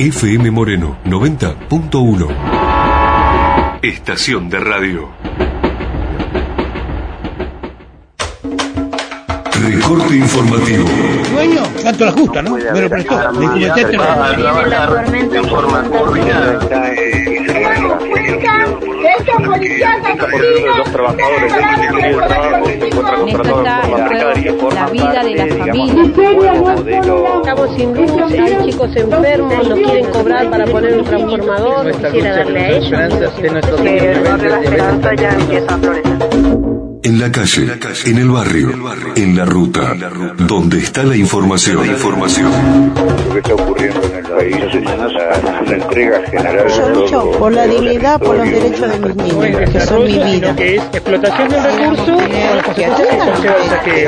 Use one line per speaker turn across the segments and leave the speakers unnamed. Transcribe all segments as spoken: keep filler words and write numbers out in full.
F M Moreno noventa punto uno. Estación de radio. Recorte informativo.
Dueño, tanto la justa, ¿no? Me lo prestó. Me comentaste
la tormenta en forma coordinada.
Estos policías asesinos,
los trabajadores se encuentra contratados por la precaria,
la vida de la familia.
Estamos sin luz, hay chicos enfermos, nos quieren cobrar para poner un transformador, quisiera darle a ellos.
En la calle, en el barrio, en la ruta, donde está la información. información.
Lo que está ocurriendo en el país es la entrega general.
Yo lucho por la dignidad, por los derechos de mis niños, que son mi vida.
Que es explotación del recurso, con las consecuencias que conlleva el saqueo.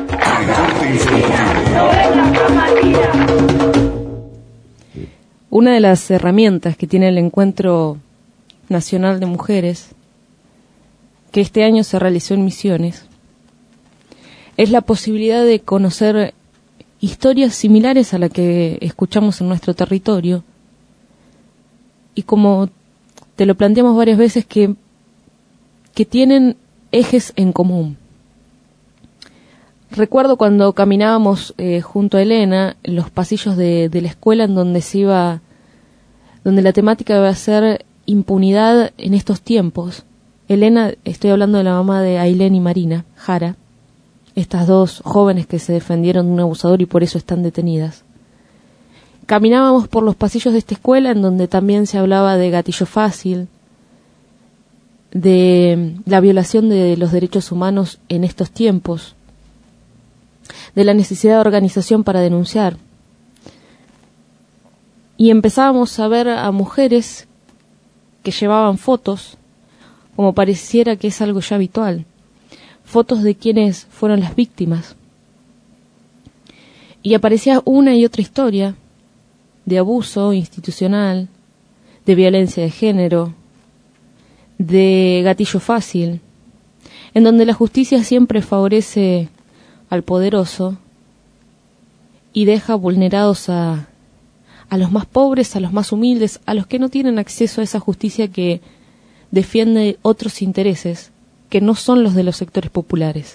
Una de las herramientas que tiene el Encuentro Nacional de Mujeres, que este año se realizó en Misiones, es la posibilidad de conocer historias similares a la que escuchamos en nuestro territorio, y como te lo planteamos varias veces, que, que tienen ejes en común. Recuerdo cuando caminábamos eh, junto a Elena en los pasillos de, de la escuela, en donde se iba, donde la temática iba a ser impunidad en estos tiempos. Elena, estoy hablando de la mamá de Ailén y Marina Jara, estas dos jóvenes que se defendieron de un abusador y por eso están detenidas. Caminábamos por los pasillos de esta escuela, en donde también se hablaba de gatillo fácil, de la violación de los derechos humanos en estos tiempos, de la necesidad de organización para denunciar. Y empezábamos a ver a mujeres que llevaban fotos, como pareciera que es algo ya habitual, fotos de quienes fueron las víctimas. Y aparecía una y otra historia de abuso institucional, de violencia de género, de gatillo fácil, en donde la justicia siempre favorece al poderoso y deja vulnerados a, a los más pobres, a los más humildes, a los que no tienen acceso a esa justicia que defiende otros intereses que no son los de los sectores populares.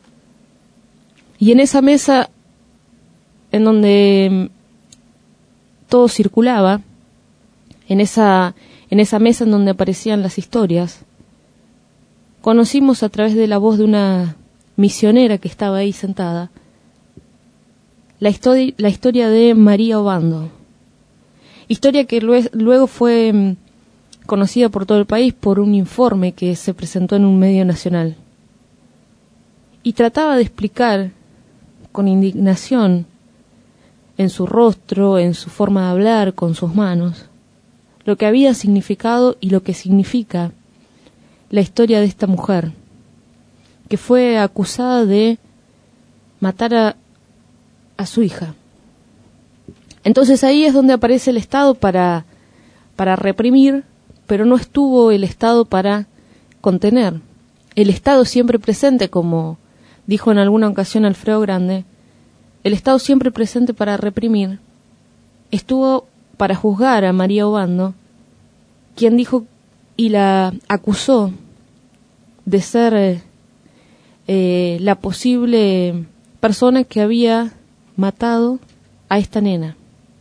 Y en esa mesa, en donde todo circulaba, en esa, en esa mesa en donde aparecían las historias, conocimos a través de la voz de una misionera que estaba ahí sentada, la, histori- la historia de María Obando. Historia que lue- luego fue conocida por todo el país por un informe que se presentó en un medio nacional. Y trataba de explicar con indignación, en su rostro, en su forma de hablar, con sus manos, lo que había significado y lo que significa la historia de esta mujer, que fue acusada de matar a, a su hija. Entonces ahí es donde aparece el Estado para, para reprimir, pero no estuvo el Estado para contener. El Estado siempre presente, como dijo en alguna ocasión Alfredo Grande, el Estado siempre presente para reprimir, estuvo para juzgar a María Obando, quien dijo y la acusó de ser eh, la posible persona que había matado a esta nena.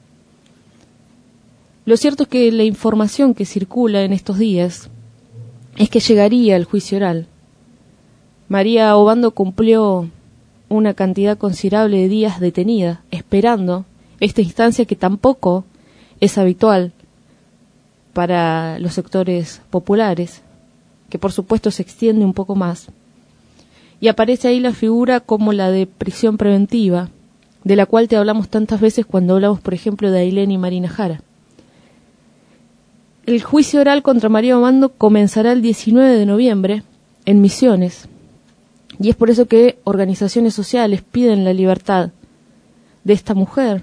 Lo cierto es que la información que circula en estos días es que llegaría el juicio oral. María Obando cumplió una cantidad considerable de días detenida, esperando esta instancia que tampoco es habitual para los sectores populares, que por supuesto se extiende un poco más. Y aparece ahí la figura como la de prisión preventiva, de la cual te hablamos tantas veces cuando hablamos, por ejemplo, de Ailén y Marina Jara. El juicio oral contra María Obando comenzará el diecinueve de noviembre en Misiones, y es por eso que organizaciones sociales piden la libertad de esta mujer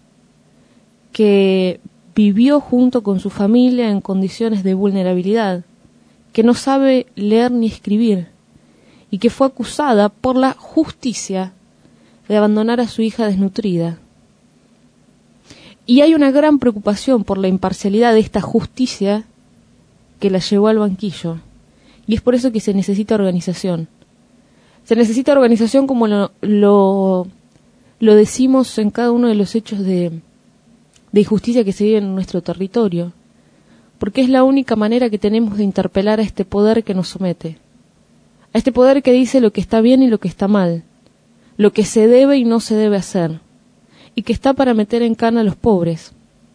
que vivió junto con su familia en condiciones de vulnerabilidad, que no sabe leer ni escribir y que fue acusada por la justicia de abandonar a su hija desnutrida. Y hay una gran preocupación por la imparcialidad de esta justicia que la llevó al banquillo. Y es por eso que se necesita organización. Se necesita organización como lo, lo, lo decimos en cada uno de los hechos de, de injusticia que se vive en nuestro territorio. Porque es la única manera que tenemos de interpelar a este poder que nos somete. A este poder que dice lo que está bien y lo que está mal. Lo que se debe y no se debe hacer. Y que está para meter en cana a los pobres.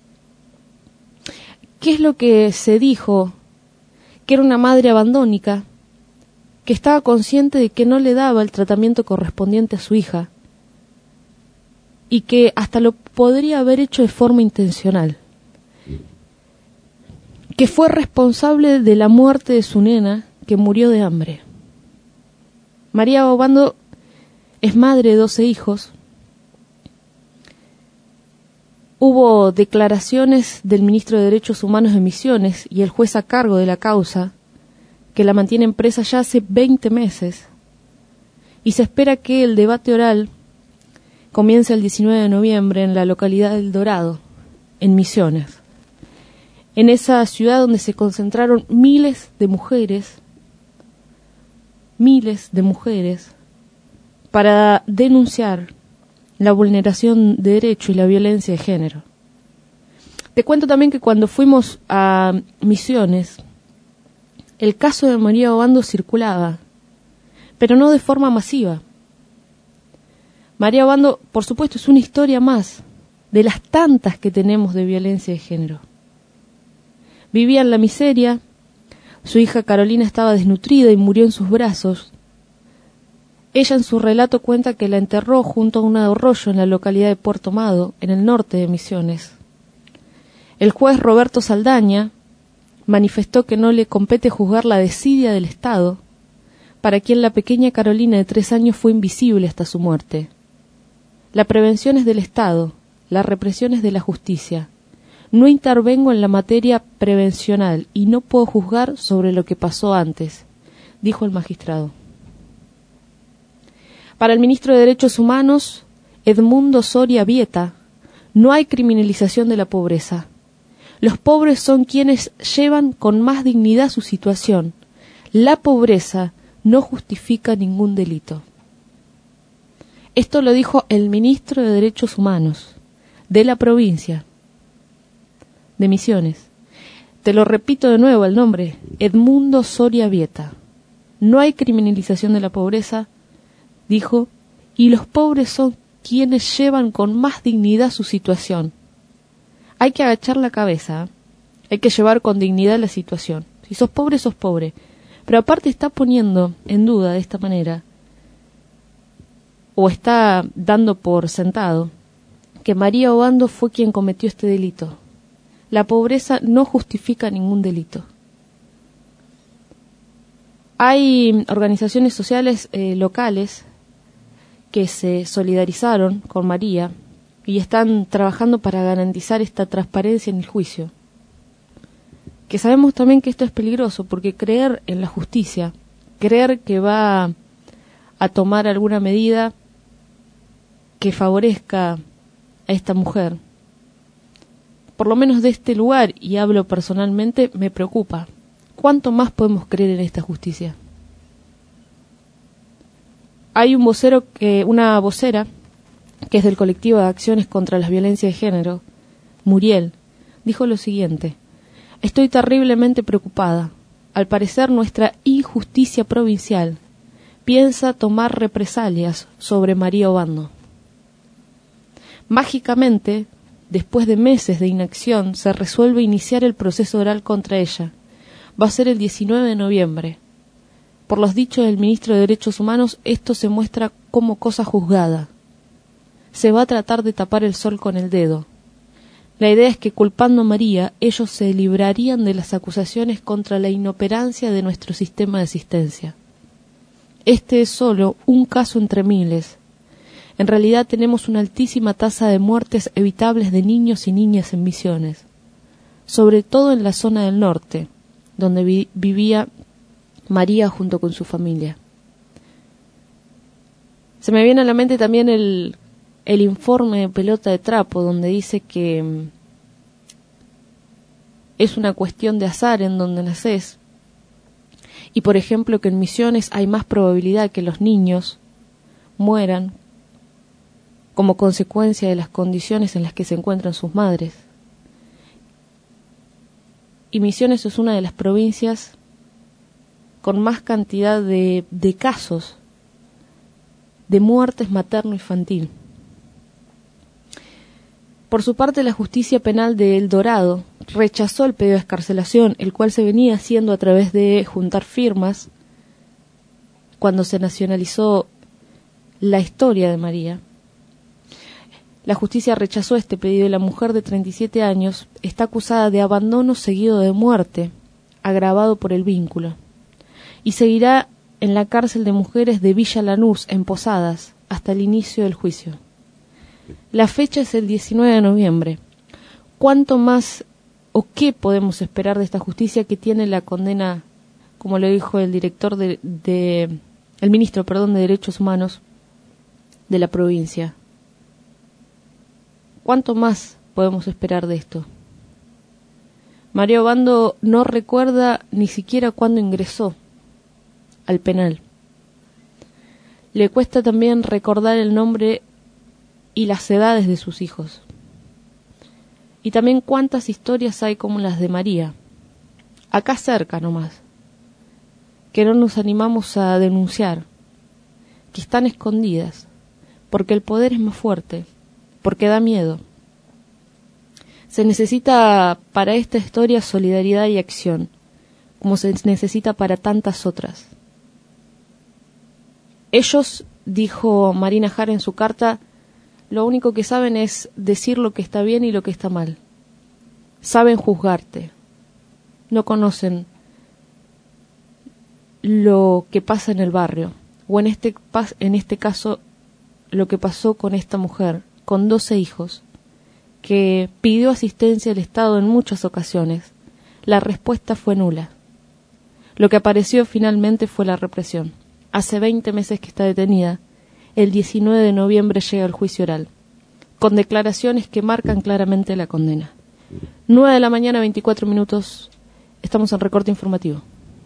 ¿Qué es lo que se dijo? Que era una madre abandónica, que estaba consciente de que no le daba el tratamiento correspondiente a su hija, y que hasta lo podría haber hecho de forma intencional, que fue responsable de la muerte de su nena, que murió de hambre. María Obando es madre de doce hijos. Hubo declaraciones del ministro de Derechos Humanos de Misiones y el juez a cargo de la causa, que la mantienen presa ya hace veinte meses, y se espera que el debate oral comience el diecinueve de noviembre en la localidad del Dorado, en Misiones, en esa ciudad donde se concentraron miles de mujeres, miles de mujeres, para denunciar la vulneración de derecho y la violencia de género. Te cuento también que cuando fuimos a Misiones, el caso de María Obando circulaba, pero no de forma masiva. María Obando, por supuesto, es una historia más de las tantas que tenemos de violencia de género. Vivía en la miseria, su hija Carolina estaba desnutrida y murió en sus brazos. Ella en su relato cuenta que la enterró junto a un arroyo en la localidad de Puerto Mado, en el norte de Misiones. El juez Roberto Saldaña manifestó que no le compete juzgar la desidia del Estado, para quien la pequeña Carolina de tres años fue invisible hasta su muerte. La prevención es del Estado, la represión es de la justicia. No intervengo en la materia prevencional y no puedo juzgar sobre lo que pasó antes, dijo el magistrado. Para el ministro de Derechos Humanos, Edmundo Soria Vieta, no hay criminalización de la pobreza. Los pobres son quienes llevan con más dignidad su situación. La pobreza no justifica ningún delito. Esto lo dijo el ministro de Derechos Humanos de la provincia de Misiones. Te lo repito de nuevo el nombre, Edmundo Soria Vieta. No hay criminalización de la pobreza, dijo, y los pobres son quienes llevan con más dignidad su situación. Hay que agachar la cabeza, hay que llevar con dignidad la situación. Si sos pobre, sos pobre. Pero aparte está poniendo en duda de esta manera, o está dando por sentado, que María Obando fue quien cometió este delito. La pobreza no justifica ningún delito. Hay organizaciones sociales eh, locales que se solidarizaron con María y están trabajando para garantizar esta transparencia en el juicio. Que sabemos también que esto es peligroso, porque creer en la justicia, creer que va a tomar alguna medida que favorezca a esta mujer, por lo menos de este lugar, y hablo personalmente, me preocupa. ¿Cuánto más podemos creer en esta justicia? Hay un vocero, que, una vocera, que es del colectivo de acciones contra las violencias de género, Muriel, dijo lo siguiente: estoy terriblemente preocupada. Al parecer nuestra injusticia provincial piensa tomar represalias sobre María Obando. Mágicamente, después de meses de inacción, se resuelve iniciar el proceso oral contra ella. Va a ser el diecinueve de noviembre. Por los dichos del ministro de Derechos Humanos, esto se muestra como cosa juzgada. Se va a tratar de tapar el sol con el dedo. La idea es que culpando a María, ellos se librarían de las acusaciones contra la inoperancia de nuestro sistema de asistencia. Este es solo un caso entre miles. En realidad tenemos una altísima tasa de muertes evitables de niños y niñas en Misiones, sobre todo en la zona del norte, donde vi- vivía María junto con su familia. Se me viene a la mente también el, el informe de Pelota de Trapo, donde dice que es una cuestión de azar en donde naces, y por ejemplo que en Misiones hay más probabilidad que los niños mueran como consecuencia de las condiciones en las que se encuentran sus madres. Y Misiones es una de las provincias con más cantidad de, de casos de muertes materno-infantil. Por su parte, la justicia penal de El Dorado rechazó el pedido de excarcelación, el cual se venía haciendo a través de juntar firmas cuando se nacionalizó la historia de María. La justicia rechazó este pedido y la mujer de treinta y siete años está acusada de abandono seguido de muerte, agravado por el vínculo, y seguirá en la cárcel de mujeres de Villa Lanús, en Posadas, hasta el inicio del juicio. La fecha es el diecinueve de noviembre. ¿Cuánto más o qué podemos esperar de esta justicia que tiene la condena, como lo dijo el director de, de el ministro, perdón, de Derechos Humanos de la provincia? ¿Cuánto más podemos esperar de esto? María Obando no recuerda ni siquiera cuándo ingresó al penal. Le cuesta también recordar el nombre y las edades de sus hijos. Y también cuántas historias hay como las de María, acá cerca nomás, que no nos animamos a denunciar, que están escondidas, porque el poder es más fuerte, porque da miedo. Se necesita para esta historia solidaridad y acción, como se necesita para tantas otras. Ellos, dijo Marina Jara en su carta, lo único que saben es decir lo que está bien y lo que está mal. Saben juzgarte. No conocen lo que pasa en el barrio, o en este, en este caso lo que pasó con esta mujer, con doce hijos, que pidió asistencia al Estado en muchas ocasiones. La respuesta fue nula. Lo que apareció finalmente fue la represión. Hace veinte meses que está detenida. El diecinueve de noviembre llega el juicio oral, con declaraciones que marcan claramente la condena. nueve de la mañana, veinticuatro minutos. Estamos en recorte informativo.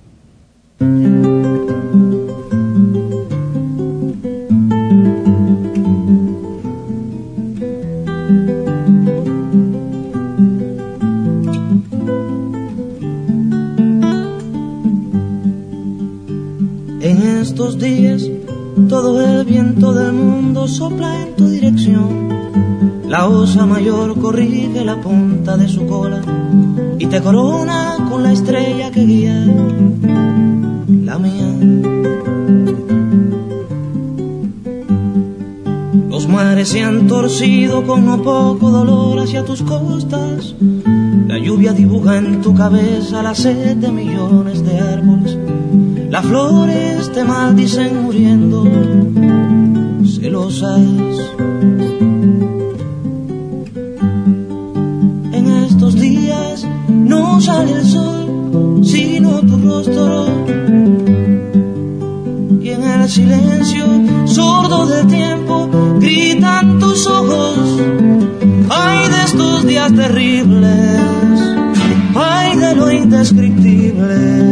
En estos días todo el viento del mundo sopla en tu dirección. La osa mayor corrige la punta de su cola y te corona con la estrella que guía la mía. Los mares se han torcido con no poco dolor hacia tus costas. La lluvia dibuja en tu cabeza la sed de millones de árboles. Las flores te maldicen muriendo, celosas. En estos días no sale el sol, sino tu rostro. Y en el silencio sordo del tiempo gritan tus ojos. Ay de estos días terribles, ay de lo indescriptible.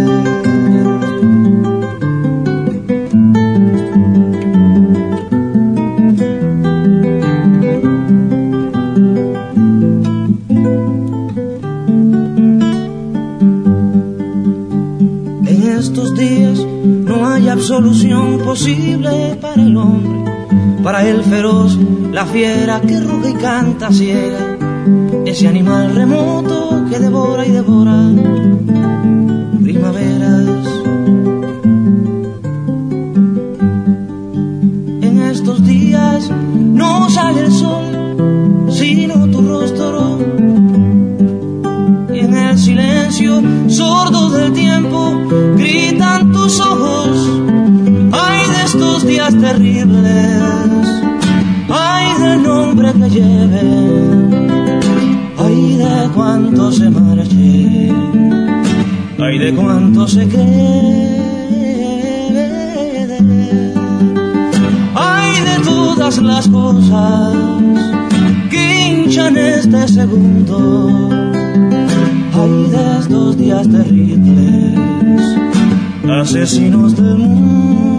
Solución posible para el hombre, para el feroz, la fiera que ruge y canta ciega, ese animal remoto que devora y devora primaveras. En estos días no sale el sol, sino tu rostro, y en el silencio sordo del tiempo gritan tus ojos. Ay de estos días terribles, ay del nombre que lleve, ay de cuánto se marche, ay de cuánto se quede, ay de toda todas las cosas que hinchan este segundo. Hay de estos días terribles, asesinos del mundo.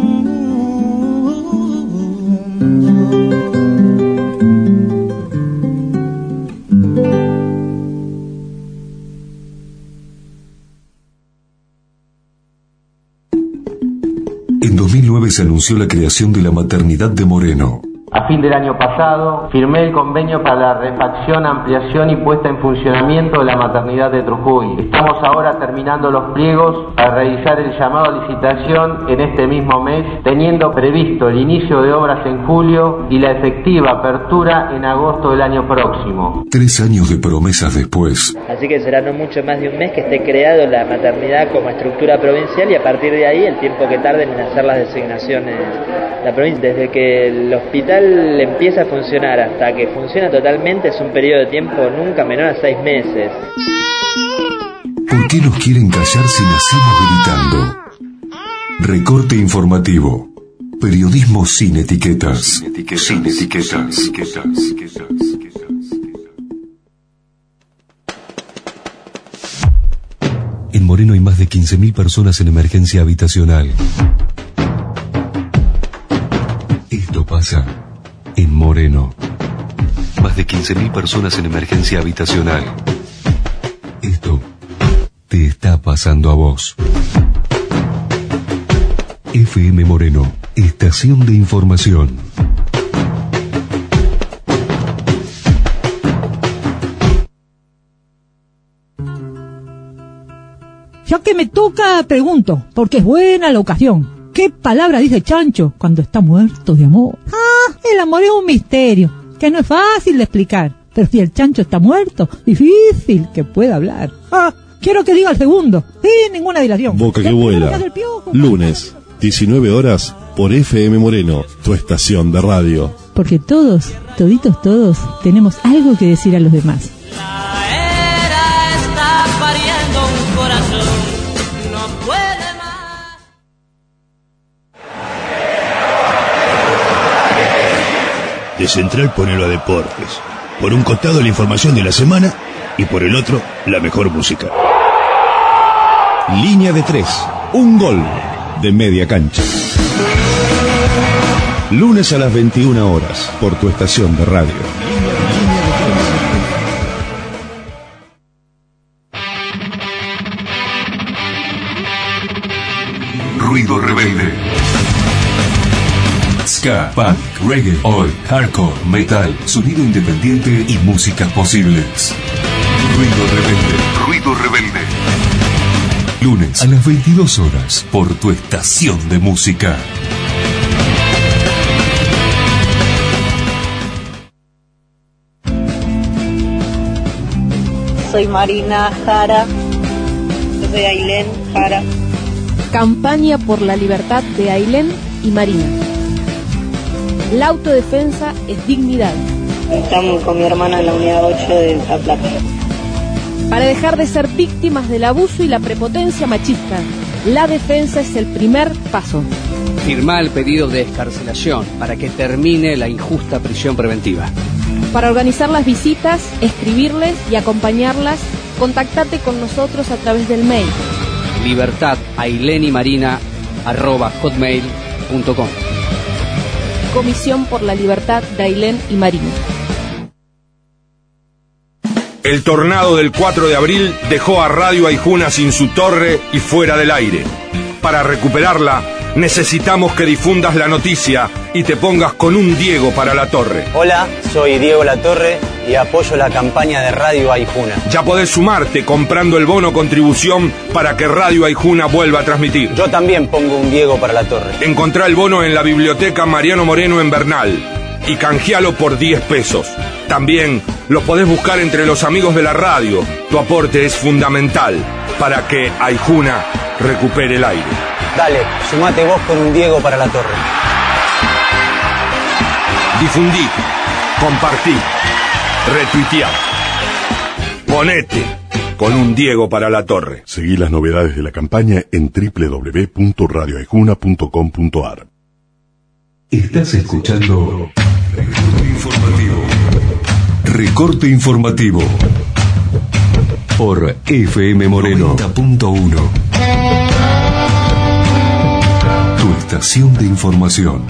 En dos mil nueve se anunció la creación de la maternidad de Moreno.
A fin del año pasado, firmé el convenio para la refacción, ampliación y puesta en funcionamiento de la maternidad de Trujuy. Estamos ahora terminando los pliegos para realizar el llamado a licitación en este mismo mes, teniendo previsto el inicio de obras en julio y la efectiva apertura en agosto del año próximo.
Tres años de promesas después.
Así que será no mucho más de un mes que esté creado la maternidad como estructura provincial y a partir de ahí el tiempo que tarden en hacer las designaciones la provincia. Desde que el hospital empieza a funcionar hasta que funciona totalmente es un periodo de tiempo nunca menor a seis meses.
¿Por qué nos quieren callar si nacimos gritando? Recorte informativo. Periodismo sin etiquetas. Sin etiquetas. Sin etiquetas. Sin etiquetas. En Moreno hay más de quince mil personas en emergencia habitacional. Esto pasa en Moreno. Más de quince mil personas en emergencia habitacional. Esto te está pasando a vos. F M Moreno, estación de información.
Ya que me toca, pregunto, porque es buena la ocasión. ¿Qué palabra dice Chancho cuando está muerto de amor? Ah, el amor es un misterio, que no es fácil de explicar. Pero si el Chancho está muerto, difícil que pueda hablar. Ah, quiero que diga el segundo, sin ninguna dilación.
Boca que vuela. Lunes, diecinueve horas, por F M Moreno, tu estación de radio.
Porque todos, toditos todos, tenemos algo que decir a los demás.
La era está pariendo un corazón, no puede más.
De Central ponelo a deportes. Por un costado la información de la semana y por el otro la mejor música.
Línea de tres, un gol de media cancha. Lunes a las veintiuna horas por tu estación de radio.
Ruido rebelde. Ska, punk, reggae, oi, hardcore, metal, sonido independiente y músicas posibles. Ruido rebelde. Ruido rebelde. Lunes a las veintidós horas por tu estación de música.
Soy Marina Jara. Yo soy Ailén Jara.
Campaña por la libertad de Ailén y Marina. La autodefensa es dignidad.
Estamos con mi hermana en la unidad ocho de La Plata.
Para dejar de ser víctimas del abuso y la prepotencia machista, la defensa es el primer paso.
Firmá el pedido de excarcelación para que termine la injusta prisión preventiva.
Para organizar las visitas, escribirles y acompañarlas, contactate con nosotros a través del mail
libertad ailén y marina arroba hotmail punto com.
Comisión por la Libertad de Ailén y Marina.
El tornado del cuatro de abril dejó a Radio Aijuna sin su torre y fuera del aire. Para recuperarla, necesitamos que difundas la noticia y te pongas con un Diego para la torre.
Hola, soy Diego Latorre y apoyo la campaña de Radio Aijuna.
Ya podés sumarte comprando el bono contribución para que Radio Aijuna vuelva a transmitir.
Yo también pongo un Diego para la torre.
Encontrá el bono en la biblioteca Mariano Moreno en Bernal y canjealo por diez pesos. También lo podés buscar entre los amigos de la radio. Tu aporte es fundamental para que Aijuna recupere el aire.
Dale, sumate vos con un Diego para la torre.
Difundí, compartí, retuiteá. Ponete con un Diego para la torre.
Seguí las novedades de la campaña en doble u doble u doble u punto radio aijuna punto com punto a r.
Estás escuchando Recorte Informativo. Recorte Informativo. Por F M Moreno noventa punto uno. Tu estación de información.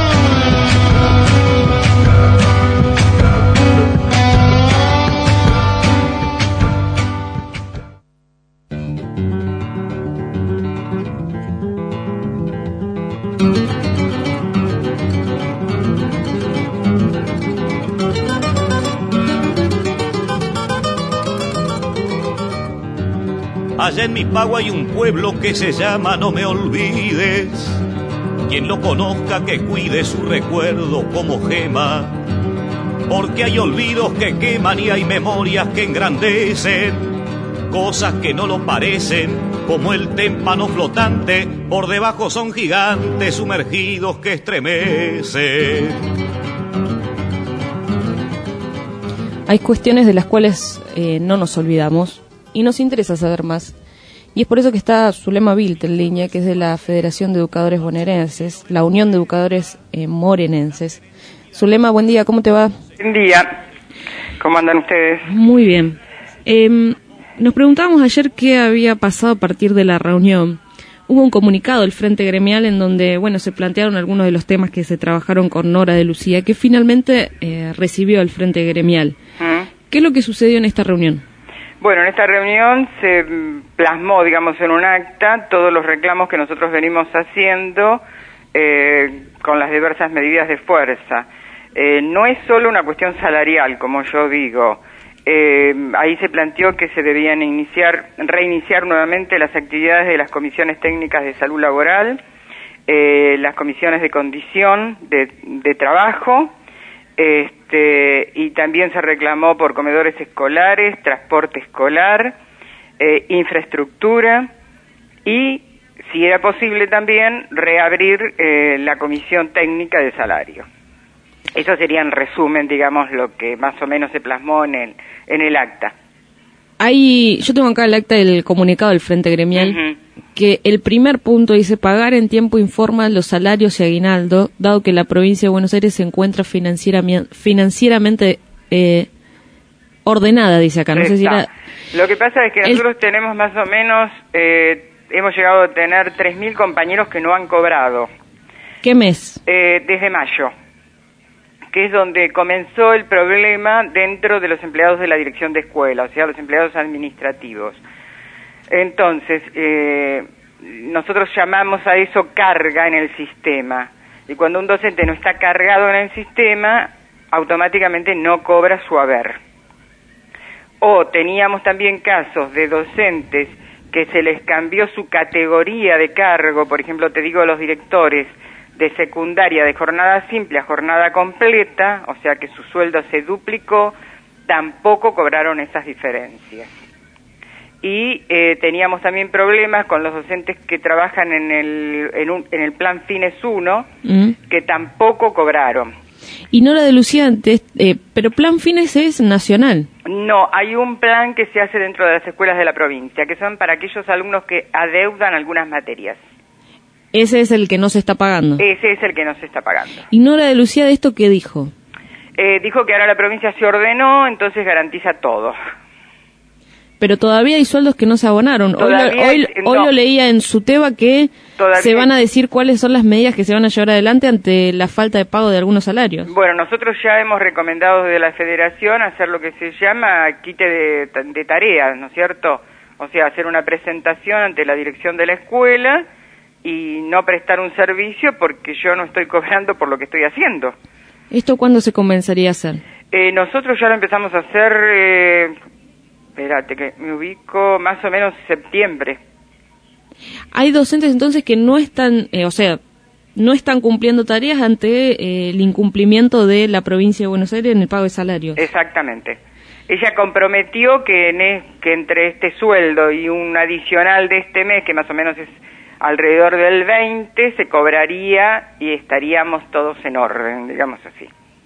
Allá en mi pago hay un pueblo que se llama No Me Olvides. Quien lo conozca que cuide su recuerdo como gema, porque hay olvidos que queman y hay memorias que engrandecen, cosas que no lo parecen, como el témpano flotante, por debajo son gigantes sumergidos que estremecen.
Hay cuestiones de las cuales eh, no nos olvidamos y nos interesa saber más. Y es por eso que está Zulema Vilt en línea, que es de la Federación de Educadores Bonaerenses, la Unión de Educadores eh, Morenenses. Zulema, buen día, ¿cómo te va?
Buen día, ¿cómo andan ustedes?
Muy bien. Eh, nos preguntábamos ayer qué había pasado a partir de la reunión. Hubo un comunicado del Frente Gremial en donde, bueno, se plantearon algunos de los temas que se trabajaron con Nora de Lucía, que finalmente eh, recibió el Frente Gremial. ¿Mm? ¿Qué es lo que sucedió en esta reunión?
Bueno, en esta reunión se plasmó, digamos, en un acta todos los reclamos que nosotros venimos haciendo eh, con las diversas medidas de fuerza. Eh, no es solo una cuestión salarial, como yo digo. Eh, ahí se planteó que se debían iniciar, reiniciar nuevamente las actividades de las comisiones técnicas de salud laboral, eh, las comisiones de condición de, de trabajo, Este, y también se reclamó por comedores escolares, transporte escolar, eh, infraestructura y, si era posible también, reabrir eh, la comisión técnica de salario. Eso sería en resumen, digamos, lo que más o menos se plasmó en el, en el acta.
Hay, yo tengo acá el acta del comunicado del Frente Gremial, uh-huh. que el primer punto dice pagar en tiempo informal los salarios y aguinaldo, dado que la provincia de Buenos Aires se encuentra financieramente, financieramente eh, ordenada, dice acá. No sé si era...
Lo que pasa es que
el...
nosotros tenemos más o menos, eh, hemos llegado a tener tres mil compañeros que no han cobrado.
¿Qué mes?
Eh, desde mayo, que es donde comenzó el problema dentro de los empleados de la dirección de escuela, o sea, los empleados administrativos. Entonces, eh, nosotros llamamos a eso carga en el sistema, y cuando un docente no está cargado en el sistema, automáticamente no cobra su haber. O teníamos también casos de docentes que se les cambió su categoría de cargo, por ejemplo, te digo, los directores de secundaria de jornada simple a jornada completa, o sea que su sueldo se duplicó, tampoco cobraron esas diferencias. Y eh, teníamos también problemas con los docentes que trabajan en el en, un, en el plan Fines uno, mm. que tampoco cobraron.
Y Nora de Lucía, antes, eh, pero plan Fines es nacional.
No, hay un plan que se hace dentro de las escuelas de la provincia, que son para aquellos alumnos que adeudan algunas materias.
Ese es el que no se está pagando.
Ese es el que no se está pagando.
¿Y Nora de Lucía de esto qué dijo?
Eh, dijo que ahora la provincia se ordenó, entonces garantiza todo.
Pero todavía hay sueldos que no se abonaron. Hoy, lo, hoy, no. hoy lo leía en Suteba que todavía se van a decir cuáles son las medidas que se van a llevar adelante ante la falta de pago de algunos salarios.
Bueno, nosotros ya hemos recomendado desde la Federación hacer lo que se llama quite de, de tareas, ¿no es cierto? O sea, hacer una presentación ante la dirección de la escuela y no prestar un servicio porque yo no estoy cobrando por lo que estoy haciendo.
¿Esto cuándo se comenzaría a hacer?
Eh, nosotros ya lo empezamos a hacer, eh, espérate que me ubico, más o menos septiembre.
Hay docentes entonces que no están, eh, o sea, no están cumpliendo tareas ante eh, el incumplimiento de la provincia de Buenos Aires en el pago de salarios.
Exactamente. Ella comprometió que, en es, que entre este sueldo y un adicional de este mes, que más o menos es alrededor del veinte, se cobraría y estaríamos todos en orden, digamos así.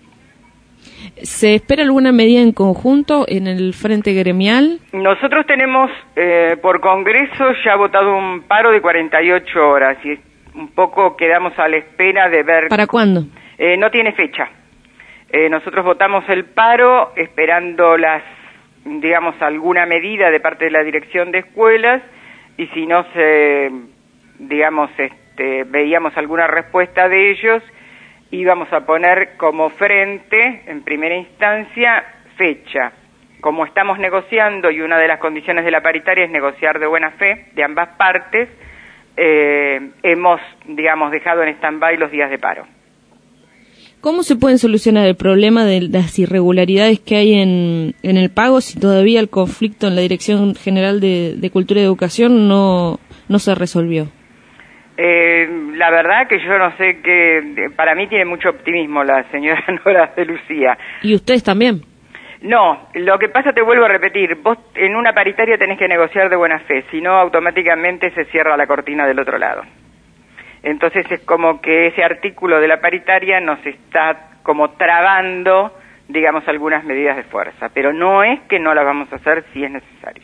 ¿Se espera alguna medida en conjunto en el Frente Gremial?
Nosotros tenemos, eh, por Congreso, ya votado un paro de cuarenta y ocho horas y un poco quedamos a la espera de ver...
¿Para cuándo?
Eh, no tiene fecha. Eh, nosotros votamos el paro esperando las, digamos, alguna medida de parte de la dirección de escuelas, y si no se, digamos, este, veíamos alguna respuesta de ellos, íbamos a poner como frente, en primera instancia, fecha. Como estamos negociando, y una de las condiciones de la paritaria es negociar de buena fe de ambas partes, eh, hemos, digamos, dejado en stand-by los días de paro.
¿Cómo se pueden solucionar el problema de las irregularidades que hay en, en el pago si todavía el conflicto en la Dirección General de, de Cultura y Educación no, no se resolvió?
Eh, la verdad que yo no sé qué... Para mí tiene mucho optimismo la señora Nora de Lucía.
¿Y ustedes también?
No, lo que pasa, te vuelvo a repetir, vos en una paritaria tenés que negociar de buena fe, si no automáticamente se cierra la cortina del otro lado. Entonces es como que ese artículo de la paritaria nos está como trabando, digamos, algunas medidas de fuerza, pero no es que no las vamos a hacer si es necesario.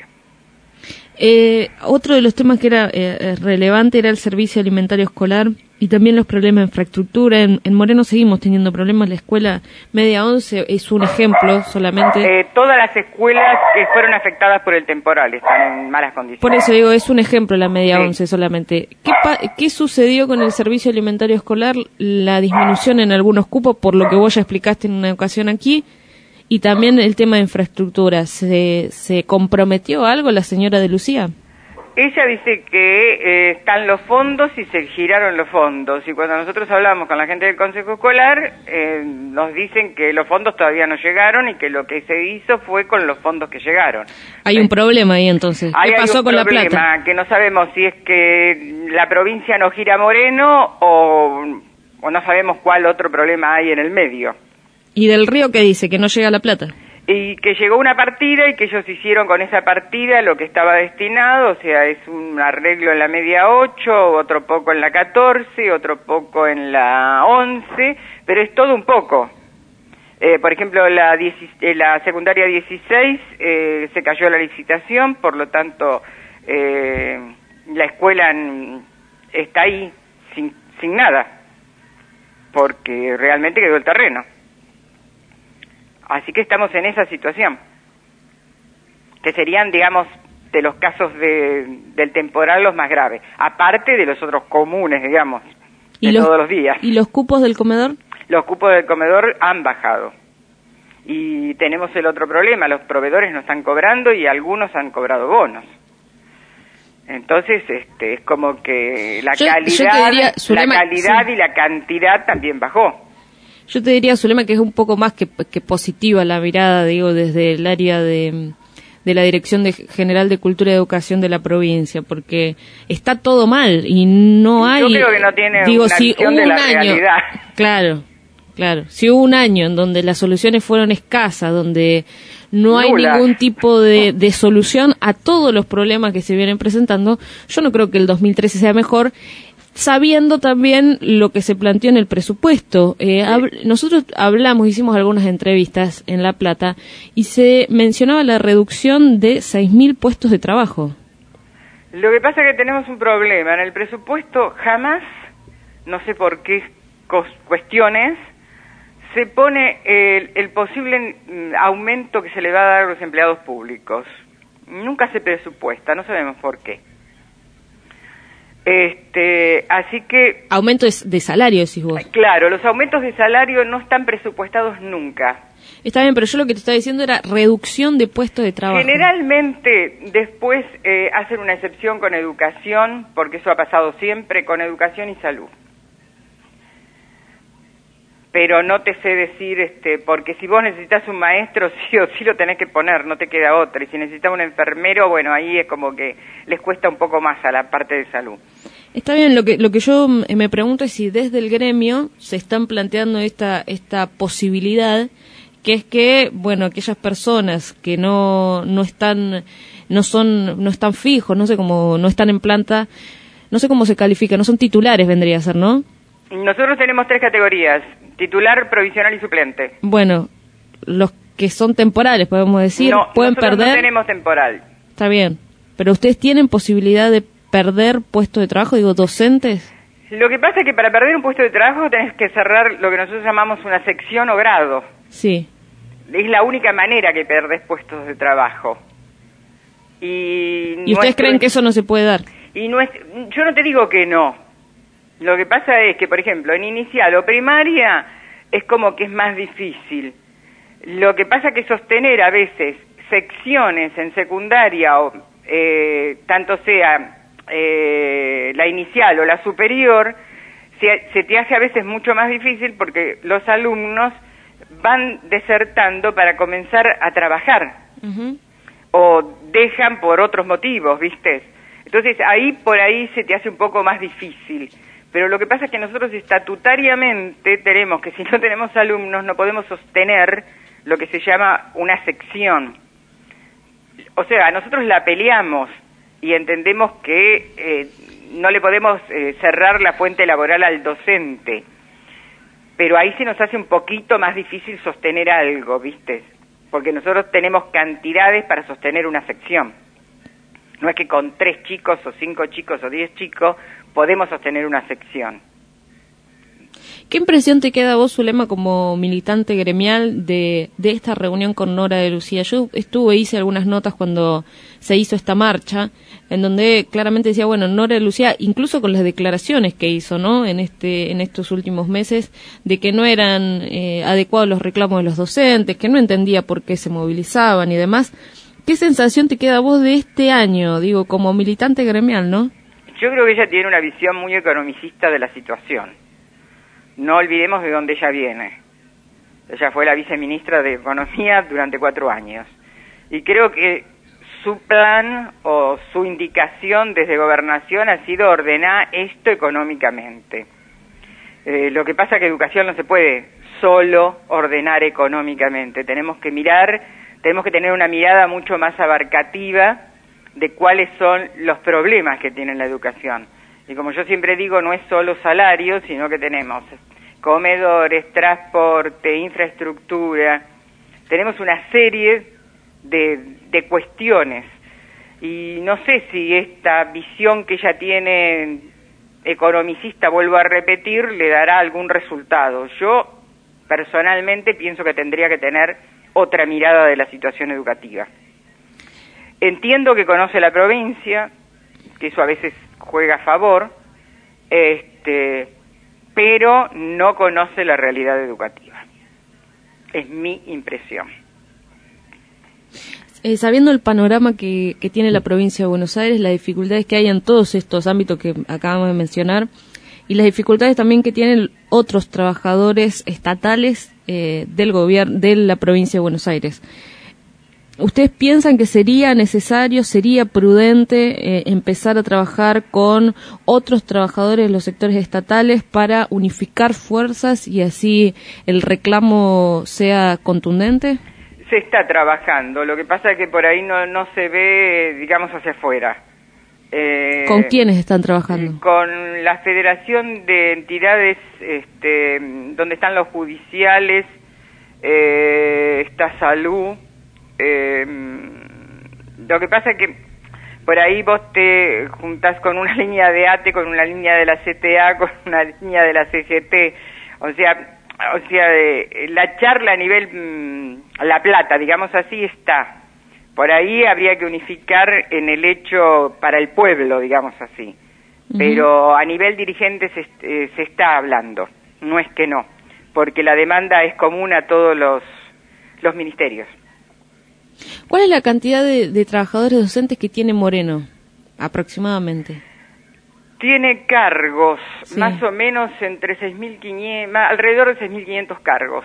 Eh, otro de los temas que era eh, relevante era el servicio alimentario escolar y también los problemas de infraestructura. En, en Moreno seguimos teniendo problemas. La escuela media once es un ejemplo solamente.
Eh, todas las escuelas que fueron afectadas por el temporal están en malas condiciones.
Por eso digo, es un ejemplo la media once solamente. ¿Qué, pa ¿Qué sucedió con el servicio alimentario escolar? La disminución en algunos cupos, por lo que vos ya explicaste en una ocasión aquí. Y también el tema de infraestructura. ¿Se, se comprometió algo la señora de Lucía?
Ella dice que eh, están los fondos y se giraron los fondos. Y cuando nosotros hablamos con la gente del Consejo Escolar, eh, nos dicen que los fondos todavía no llegaron y que lo que se hizo fue con los fondos que llegaron.
Hay un problema ahí entonces. ¿Qué
Ahí
pasó con la plata?
Hay un problema que no sabemos si es que la provincia no gira Moreno o, o no sabemos cuál otro problema hay en el medio.
¿Y del Río qué dice? ¿Que no llega la plata?
Y que llegó una partida y que ellos hicieron con esa partida lo que estaba destinado, o sea, es un arreglo en la media ocho, otro poco en la catorce, otro poco en la once, pero es todo un poco. Eh, por ejemplo, la, eh, la secundaria dieciséis eh, se cayó la licitación, por lo tanto, eh, la escuela está ahí sin, sin nada, porque realmente quedó el terreno. Así que estamos en esa situación, que serían, digamos, de los casos de, del temporal los más graves, aparte de los otros comunes, digamos, de los, todos los días.
¿Y los cupos del comedor?
Los cupos del comedor han bajado. Y tenemos el otro problema, los proveedores no están cobrando y algunos han cobrado bonos. Entonces, este, es como que la yo, calidad, yo diría, Zulema, la calidad sí. y la cantidad también bajó.
Yo te diría, Zulema, que es un poco más que, que positiva la mirada, digo, desde el área de, de la Dirección de, General de Cultura y Educación de la provincia, porque está todo mal y no hay...
Yo creo que no tiene
digo,
una
si
visión
hubo
de
un
la
año,
realidad.
Claro, claro. Si hubo un año en donde las soluciones fueron escasas, donde no hay
Nula.
ningún tipo de, de solución a todos los problemas que se vienen presentando, yo no creo que el dos mil trece sea mejor, sabiendo también lo que se planteó en el presupuesto. Eh, sí. hab- nosotros hablamos, hicimos algunas entrevistas en La Plata y se mencionaba la reducción de seis mil puestos de trabajo.
Lo que pasa es que tenemos un problema. En el presupuesto jamás, no sé por qué cos- cuestiones, se pone el, el posible aumento que se le va a dar a los empleados públicos. Nunca se presupuesta, no sabemos por qué. Este, así que...
Aumento de, de salario, decís vos.
Claro, los aumentos de salario no están presupuestados nunca.
Está bien, pero yo lo que te estaba diciendo era reducción de puestos de trabajo.
Generalmente después eh, hacen una excepción con educación, porque eso ha pasado siempre, con educación y salud. Pero no te sé decir, este, porque si vos necesitas un maestro, sí o sí lo tenés que poner, no te queda otra. Y si necesitas un enfermero, bueno, ahí es como que les cuesta un poco más a la parte de salud.
Está bien, lo que lo que yo me pregunto es si desde el gremio se están planteando esta esta posibilidad, que es que, bueno, aquellas personas que no no están no son no están fijos, no sé cómo, no están en planta, no sé cómo se califica, no son titulares, vendría a ser, ¿no?
Nosotros tenemos tres categorías: titular, provisional y suplente.
Bueno, los que son temporales, podemos decir,
no,
pueden
nosotros
perder.
No tenemos temporal.
Está bien, pero ustedes tienen posibilidad de perder puestos de trabajo, digo, docentes.
Lo que pasa es que para perder un puesto de trabajo tenés que cerrar lo que nosotros llamamos una sección o grado.
Sí.
Es la única manera que perdés puestos de trabajo. Y,
¿Y ustedes creen que eso no se puede dar?
Y no es, yo no te digo que no. Lo que pasa es que, por ejemplo, en inicial o primaria es como que es más difícil. Lo que pasa es que sostener a veces secciones en secundaria, o eh, tanto sea eh, la inicial o la superior, se, se te hace a veces mucho más difícil porque los alumnos van desertando para comenzar a trabajar. Uh-huh. O dejan por otros motivos, ¿viste? Entonces ahí por ahí se te hace un poco más difícil. Pero lo que pasa es que nosotros estatutariamente tenemos que si no tenemos alumnos no podemos sostener lo que se llama una sección. O sea, nosotros la peleamos y entendemos que eh, no le podemos eh, cerrar la fuente laboral al docente. Pero ahí se nos hace un poquito más difícil sostener algo, ¿viste? Porque nosotros tenemos cantidades para sostener una sección. No es que con tres chicos o cinco chicos o diez chicos podemos sostener una sección.
¿Qué impresión te queda a vos, Zulema, como militante gremial de, de esta reunión con Nora de Lucía? Yo estuve, hice algunas notas cuando se hizo esta marcha, en donde claramente decía, bueno, Nora de Lucía, incluso con las declaraciones que hizo, ¿no?, en este, en estos últimos meses, de que no eran eh, adecuados los reclamos de los docentes, que no entendía por qué se movilizaban y demás. ¿Qué sensación te queda a vos de este año, digo, como militante gremial, no?
Yo creo que ella tiene una visión muy economicista de la situación. No olvidemos de dónde ella viene. Ella fue la viceministra de Economía durante cuatro años. Y creo que su plan o su indicación desde Gobernación ha sido ordenar esto económicamente. Eh, lo que pasa es que educación no se puede solo ordenar económicamente. Tenemos que mirar, tenemos que tener una mirada mucho más abarcativa de cuáles son los problemas que tiene la educación. Y como yo siempre digo, no es solo salario, sino que tenemos comedores, transporte, infraestructura. Tenemos una serie de, de cuestiones. Y no sé si esta visión que ella tiene economicista, vuelvo a repetir, le dará algún resultado. Yo personalmente pienso que tendría que tener otra mirada de la situación educativa. Entiendo que conoce la provincia, que eso a veces juega a favor, este, pero no conoce la realidad educativa. Es mi impresión.
Eh, sabiendo el panorama que, que tiene la provincia de Buenos Aires, las dificultades que hay en todos estos ámbitos que acabamos de mencionar, y las dificultades también que tienen otros trabajadores estatales eh, del gobierno de la provincia de Buenos Aires, ¿ustedes piensan que sería necesario, sería prudente eh, empezar a trabajar con otros trabajadores de los sectores estatales para unificar fuerzas y así el reclamo sea contundente?
Se está trabajando, lo que pasa es que por ahí no, no se ve, digamos, hacia afuera. Eh,
¿Con quiénes están trabajando?
Con la Federación de Entidades, este, donde están los judiciales, eh, está Salud. Eh, lo que pasa es que por ahí vos te juntás con una línea de A T E, con una línea de la C T A, con una línea de la C G T, o sea, o sea, de, la charla a nivel mmm, La Plata, digamos así, está. Por ahí habría que unificar en el hecho para el pueblo, digamos así. Uh-huh. Pero a nivel dirigente se, eh, se está hablando, no es que no, porque la demanda es común a todos los, los ministerios.
¿Cuál es la cantidad de, de trabajadores docentes que tiene Moreno, aproximadamente?
Tiene cargos,
sí,
más o menos entre seis mil quinientos, alrededor de seis mil quinientos cargos.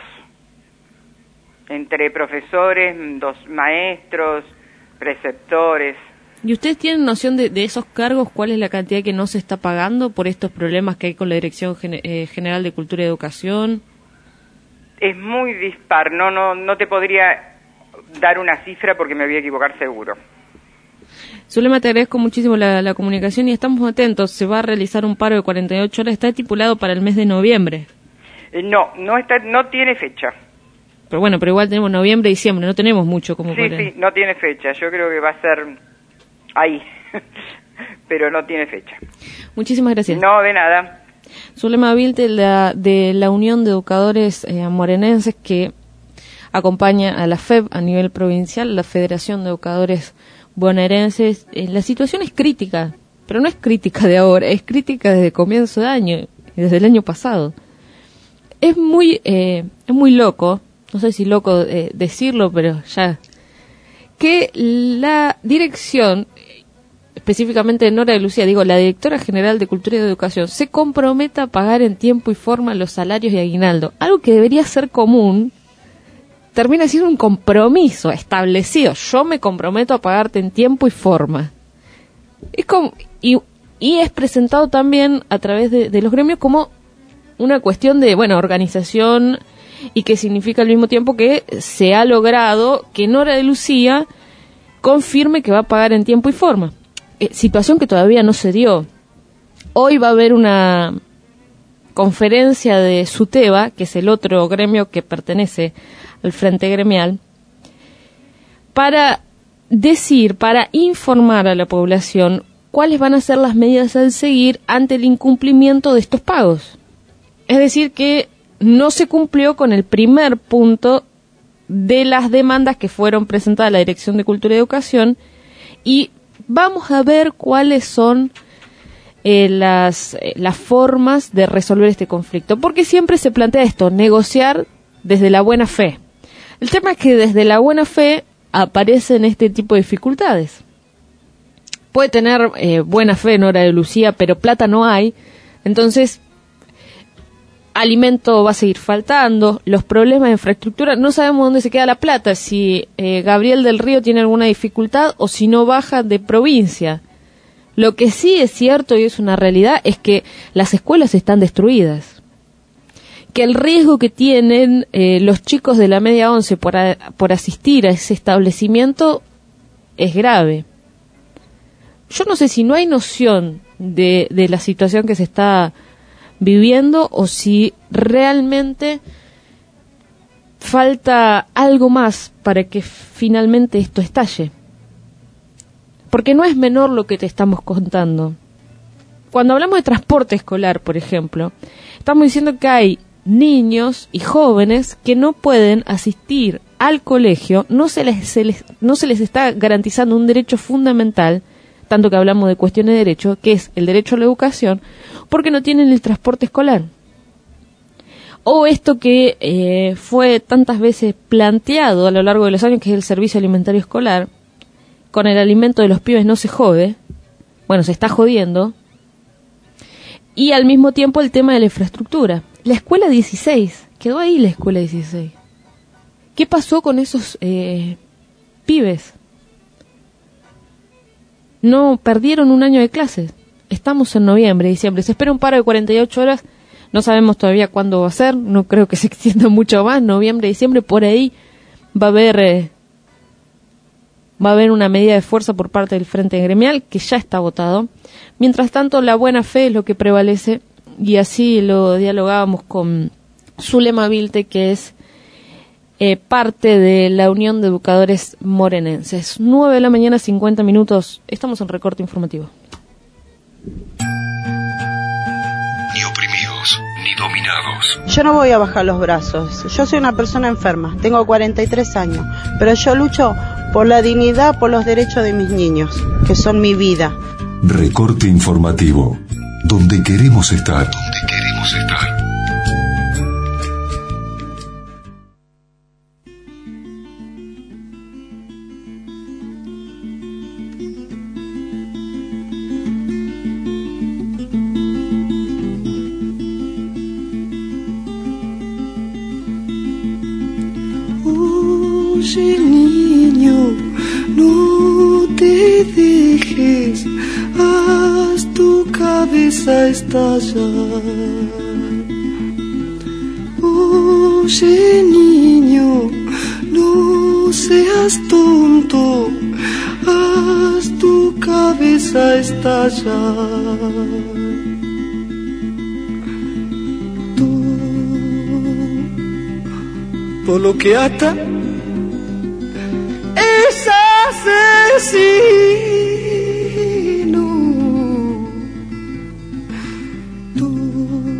Entre profesores, dos maestros, preceptores.
¿Y ustedes tienen noción de, de esos cargos? ¿Cuál es la cantidad que no se está pagando por estos problemas que hay con la Dirección Gen- eh, General de Cultura y Educación?
Es muy dispar, no, no, no te podría dar una cifra porque me voy a equivocar seguro.
Zulema, te agradezco muchísimo la, la comunicación y estamos atentos. Se va a realizar un paro de cuarenta y ocho horas, está estipulado para el mes de noviembre.
Eh, no, no está, no tiene fecha.
Pero bueno, pero igual tenemos noviembre y diciembre, no tenemos mucho como
Sí,
para...
sí, no tiene fecha, yo creo que va a ser ahí, pero no tiene fecha.
Muchísimas gracias.
No, de nada.
Zulema Vilte, la, de la Unión de Educadores eh, Morenenses, que acompaña a la F E B a nivel provincial, la Federación de Educadores Bonaerenses. Eh, la situación es crítica, pero no es crítica de ahora, es crítica desde comienzo de año, desde el año pasado. Es muy, eh, es muy loco, no sé si loco eh, decirlo, pero ya, que la dirección, específicamente Nora de Lucía, digo, la directora general de Cultura y de Educación, se comprometa a pagar en tiempo y forma los salarios y aguinaldo, algo que debería ser común, termina siendo un compromiso establecido. Yo me comprometo a pagarte en tiempo y forma. Es como, y, y es presentado también a través de, de los gremios como una cuestión de, bueno, organización, y que significa al mismo tiempo que se ha logrado que Nora de Lucía confirme que va a pagar en tiempo y forma. Eh, situación que todavía no se dio. Hoy va a haber una conferencia de SUTEBA, que es el otro gremio que pertenece al Frente Gremial, para decir, para informar a la población cuáles van a ser las medidas a seguir ante el incumplimiento de estos pagos. Es decir, que no se cumplió con el primer punto de las demandas que fueron presentadas a la Dirección de Cultura y Educación, y vamos a ver cuáles son eh, las, eh, las formas de resolver este conflicto, porque siempre se plantea esto, negociar desde la buena fe. El tema es que desde la buena fe aparecen este tipo de dificultades. Puede tener eh, buena fe Nora de Lucía, pero plata no hay, entonces alimento va a seguir faltando, los problemas de infraestructura, no sabemos dónde se queda la plata, si eh, Gabriel del Río tiene alguna dificultad o si no baja de provincia. Lo que sí es cierto y es una realidad es que las escuelas están destruidas, que el riesgo que tienen eh, los chicos de la media once por, a, por asistir a ese establecimiento es grave. Yo no sé si no hay noción de, de la situación que se está viviendo o si realmente falta algo más para que finalmente esto estalle. Porque no es menor lo que te estamos contando. Cuando hablamos de transporte escolar, por ejemplo, estamos diciendo que hay niños y jóvenes que no pueden asistir al colegio, no se les, se les, no se les está garantizando un derecho fundamental, tanto que hablamos de cuestiones de derecho, que es el derecho a la educación, porque no tienen el transporte escolar. O esto que eh, fue tantas veces planteado a lo largo de los años, que es el servicio alimentario escolar, con el alimento de los pibes no se jode, bueno, se está jodiendo, y al mismo tiempo el tema de la infraestructura. La escuela dieciséis, quedó ahí la escuela dieciséis. ¿Qué pasó con esos eh, pibes? No perdieron un año de clases. Estamos en noviembre, diciembre. Se espera un paro de cuarenta y ocho horas. No sabemos todavía cuándo va a ser. No creo que se extienda mucho más. Noviembre, diciembre, por ahí va a haber eh, va a haber una medida de fuerza por parte del Frente Gremial que ya está votado. Mientras tanto, la buena fe es lo que prevalece, y así lo dialogábamos con Zulema Vilte, que es Eh, parte de la Unión de Educadores Morenenses. nueve de la mañana, cincuenta minutos. Estamos en recorte informativo.
Ni oprimidos, ni dominados.
Yo no voy a bajar los brazos. Yo soy una persona enferma. Tengo cuarenta y tres años. Pero yo lucho por la dignidad, por los derechos de mis niños, que son mi vida.
Recorte informativo. Donde queremos estar. Donde queremos estar.
Oye, niño, no te dejes, haz tu cabeza estallar. Oye, niño, no seas tonto, haz tu cabeza estallar. Todo lo que ata es asesino. Todo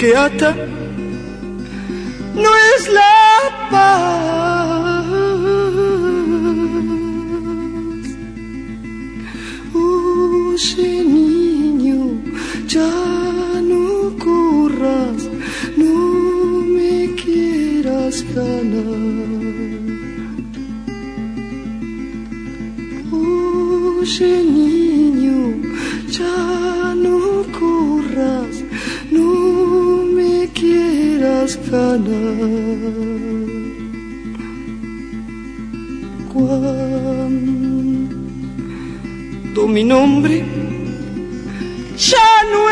que ata no es la paz. Oye, niño, ya no corras, no me quieras ganar. Oye, niño, ya no corras, no me quieras ganar. Cuando mi nombre ya no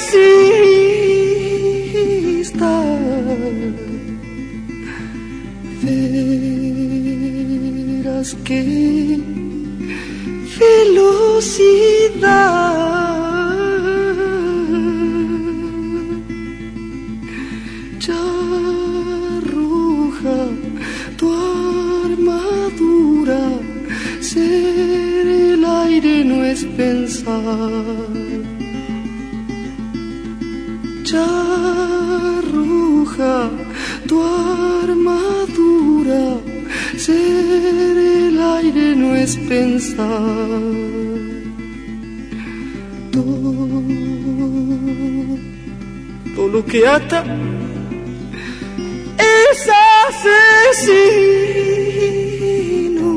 exista, verás que velocidad ya arroja tu armadura. Ser el aire no es pensar, ya arroja tu armadura. Ser el aire no es pensar. Todo, todo lo que ata es asesino.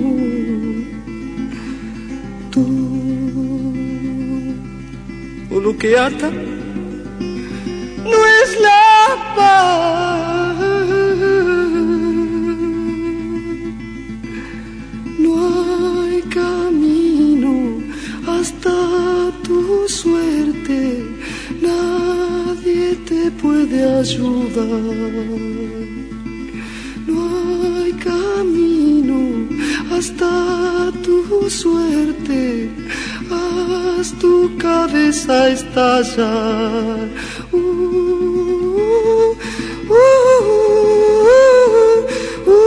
Todo lo que ata no es la paz. Camino hasta tu suerte, nadie te puede ayudar. No hay camino hasta tu suerte, haz tu cabeza estallar. Uh, uh, uh, uh, uh.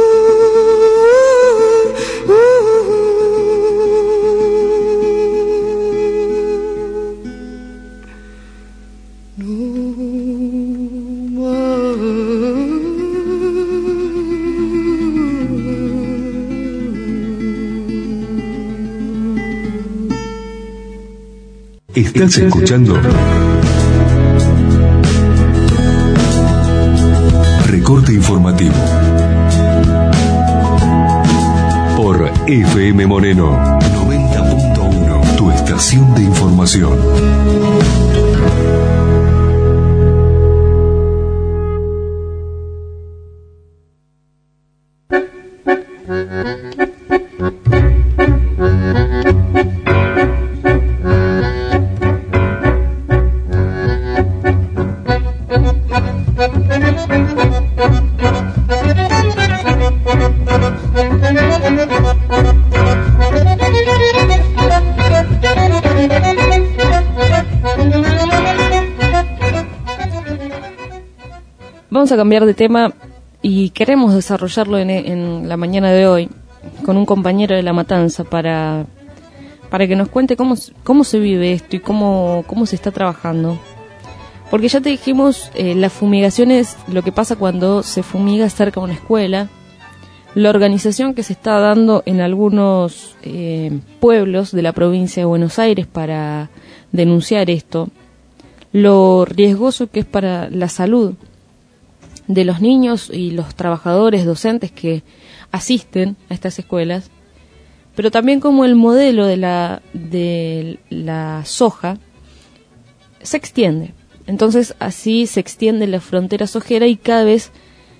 Estás escuchando Recorte Informativo por F M Moreno noventa punto uno, tu estación de información.
Vamos a cambiar de tema y queremos desarrollarlo en, en la mañana de hoy con un compañero de La Matanza para, para que nos cuente cómo, cómo se vive esto y cómo, cómo se está trabajando. Porque ya te dijimos, eh, la fumigación es lo que pasa cuando se fumiga cerca de una escuela, la organización que se está dando en algunos eh, pueblos de la provincia de Buenos Aires para denunciar esto, lo riesgoso que es para la salud de los niños y los trabajadores docentes que asisten a estas escuelas, pero también como el modelo de la, de la soja se extiende. Entonces así se extiende la frontera sojera y cada vez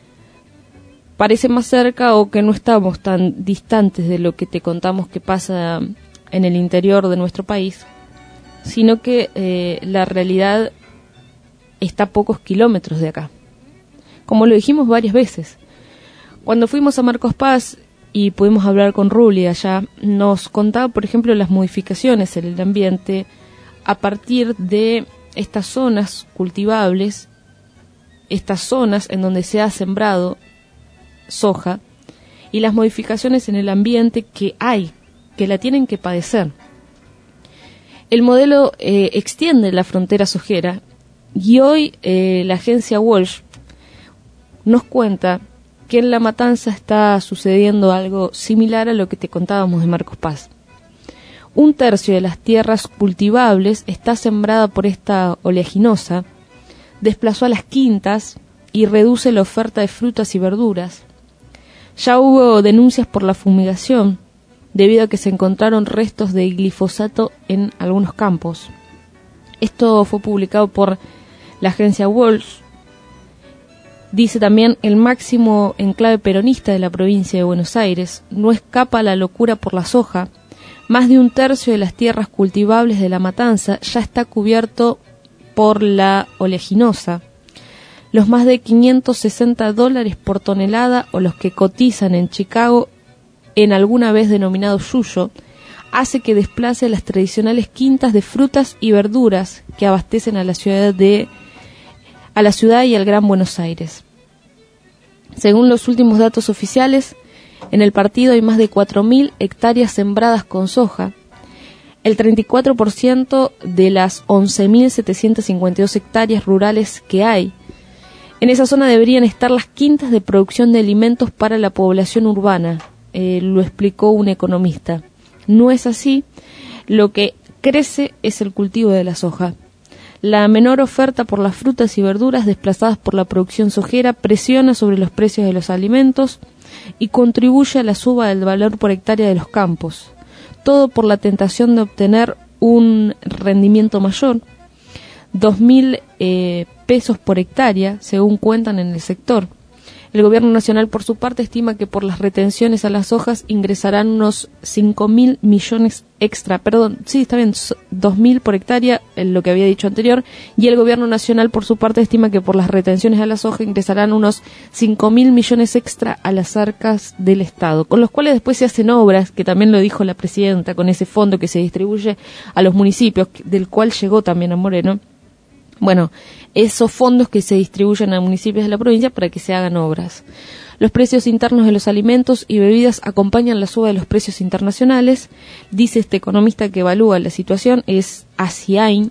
parece más cerca o que no estamos tan distantes de lo que te contamos que pasa en el interior de nuestro país, sino que eh, la realidad está a pocos kilómetros de acá. Como lo dijimos varias veces, cuando fuimos a Marcos Paz y pudimos hablar con Ruli allá, nos contaba, por ejemplo, las modificaciones en el ambiente a partir de estas zonas cultivables, estas zonas en donde se ha sembrado soja, y las modificaciones en el ambiente que hay, que la tienen que padecer. El modelo eh, extiende la frontera sojera Y hoy eh, la agencia Walsh nos cuenta que en La Matanza está sucediendo algo similar a lo que te contábamos de Marcos Paz. Un tercio de las tierras cultivables está sembrada por esta oleaginosa, desplazó a las quintas y reduce la oferta de frutas y verduras. Ya hubo denuncias por la fumigación, debido a que se encontraron restos de glifosato en algunos campos. Esto fue publicado por la agencia Walsh. Dice también: el máximo enclave peronista de la provincia de Buenos Aires no escapa a la locura por la soja. Más de un tercio de las tierras cultivables de La Matanza ya está cubierto por la oleaginosa. Los más de quinientos sesenta dólares por tonelada, o los que cotizan en Chicago en alguna vez denominado yuyo, hace que desplace las tradicionales quintas de frutas y verduras que abastecen a la ciudad de a la ciudad y al Gran Buenos Aires. Según los últimos datos oficiales, en el partido hay más de cuatro mil hectáreas sembradas con soja. El treinta y cuatro por ciento de las once mil setecientas cincuenta y dos hectáreas rurales que hay. En esa zona deberían estar las quintas de producción de alimentos para la población urbana, eh, lo explicó un economista. No es así, lo que crece es el cultivo de la soja. La menor oferta por las frutas y verduras desplazadas por la producción sojera presiona sobre los precios de los alimentos y contribuye a la suba del valor por hectárea de los campos. Todo por la tentación de obtener un rendimiento mayor, dos mil eh, pesos por hectárea, según cuentan en el sector. El gobierno nacional, por su parte, estima que por las retenciones a las hojas ingresarán unos cinco mil millones extra, perdón, sí, está bien, dos mil por hectárea, lo que había dicho anterior, y el gobierno nacional, por su parte, estima que por las retenciones a las hojas ingresarán unos cinco mil millones extra a las arcas del Estado, con los cuales después se hacen obras, que también lo dijo la presidenta, con ese fondo que se distribuye a los municipios, del cual llegó también a Moreno. Bueno, esos fondos que se distribuyen a municipios de la provincia para que se hagan obras. Los precios internos de los alimentos y bebidas acompañan la suba de los precios internacionales, dice este economista que evalúa la situación, es Asiain.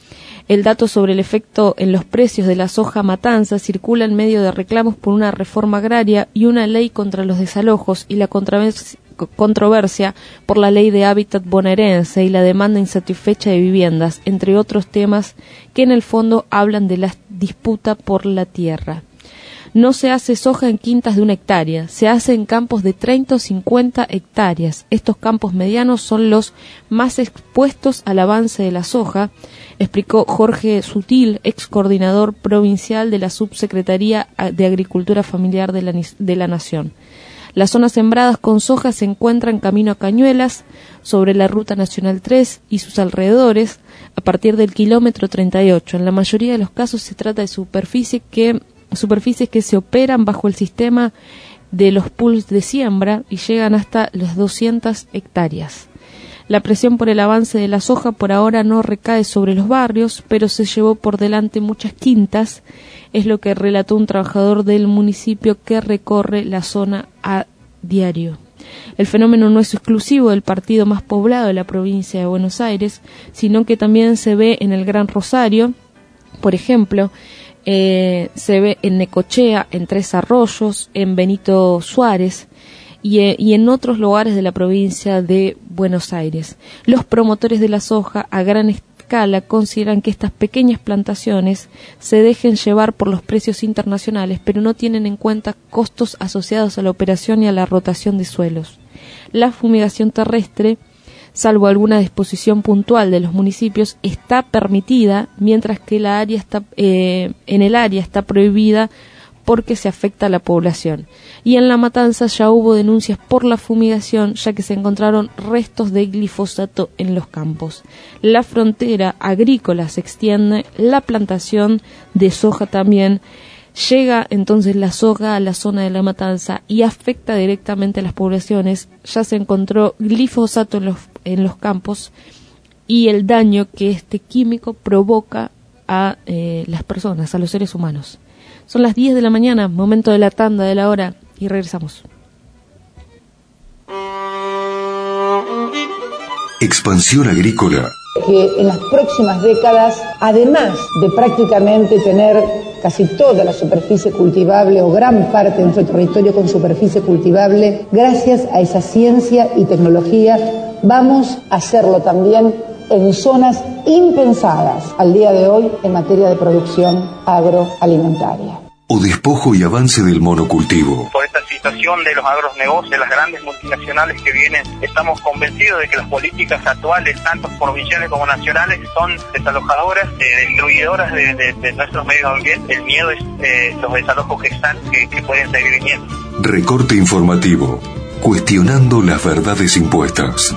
El dato sobre el efecto en los precios de la soja Matanza circula en medio de reclamos por una reforma agraria y una ley contra los desalojos y la controversia controversia por la ley de hábitat bonaerense y la demanda insatisfecha de viviendas, entre otros temas que en el fondo hablan de la disputa por la tierra. No se hace soja en quintas de una hectárea, se hace en campos de treinta o cincuenta hectáreas. Estos campos medianos son los más expuestos al avance de la soja, explicó Jorge Sutil, ex coordinador provincial de la Subsecretaría de Agricultura Familiar de la, de la Nación. Las zonas sembradas con soja se encuentran camino a Cañuelas, sobre la Ruta Nacional tres y sus alrededores, a partir del kilómetro treinta y ocho. En la mayoría de los casos se trata de superficie que, superficies que se operan bajo el sistema de los pools de siembra y llegan hasta las doscientas hectáreas. La presión por el avance de la soja por ahora no recae sobre los barrios, pero se llevó por delante muchas quintas, es lo que relató un trabajador del municipio que recorre la zona a diario. El fenómeno no es exclusivo del partido más poblado de la provincia de Buenos Aires, sino que también se ve en el Gran Rosario, por ejemplo, eh, se ve en Necochea, en Tres Arroyos, en Benito Suárez, Y, y en otros lugares de la provincia de Buenos Aires. Los promotores de la soja a gran escala consideran que estas pequeñas plantaciones se dejen llevar por los precios internacionales, pero no tienen en cuenta costos asociados a la operación y a la rotación de suelos. La fumigación terrestre, salvo alguna disposición puntual de los municipios, está permitida, mientras que la área está, eh, en el área está prohibida porque se afecta a la población. Y en La Matanza ya hubo denuncias por la fumigación, ya que se encontraron restos de glifosato en los campos. La frontera agrícola se extiende, la plantación de soja también. Llega entonces la soja a la zona de La Matanza y afecta directamente a las poblaciones. Ya se encontró glifosato en los, en los campos y el daño que este químico provoca a eh, las personas, a los seres humanos. Son las diez de la mañana, momento de la tanda de la hora, y regresamos.
Expansión Agrícola
que en las próximas décadas, además de prácticamente tener casi toda la superficie cultivable o gran parte de nuestro territorio con superficie cultivable, gracias a esa ciencia y tecnología, vamos a hacerlo también en zonas impensadas al día de hoy en materia de producción agroalimentaria.
O despojo y avance del monocultivo.
Por esta situación de los agronegocios, de las grandes multinacionales que vienen, estamos convencidos de que las políticas actuales, tanto provinciales como nacionales, son desalojadoras, eh, destruidoras de, de, de nuestros medios ambientes. El miedo es eh, los desalojos que están, que, que pueden seguir viniendo.
Recorte informativo, cuestionando las verdades impuestas.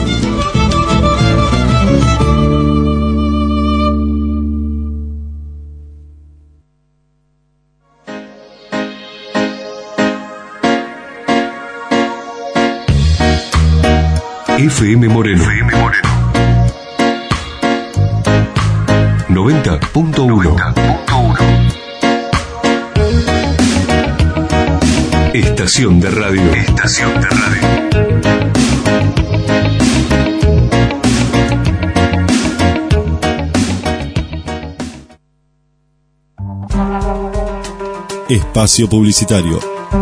F M Moreno. F M Moreno. noventa punto uno. Estación de radio. Estación de radio.
Espacio publicitario.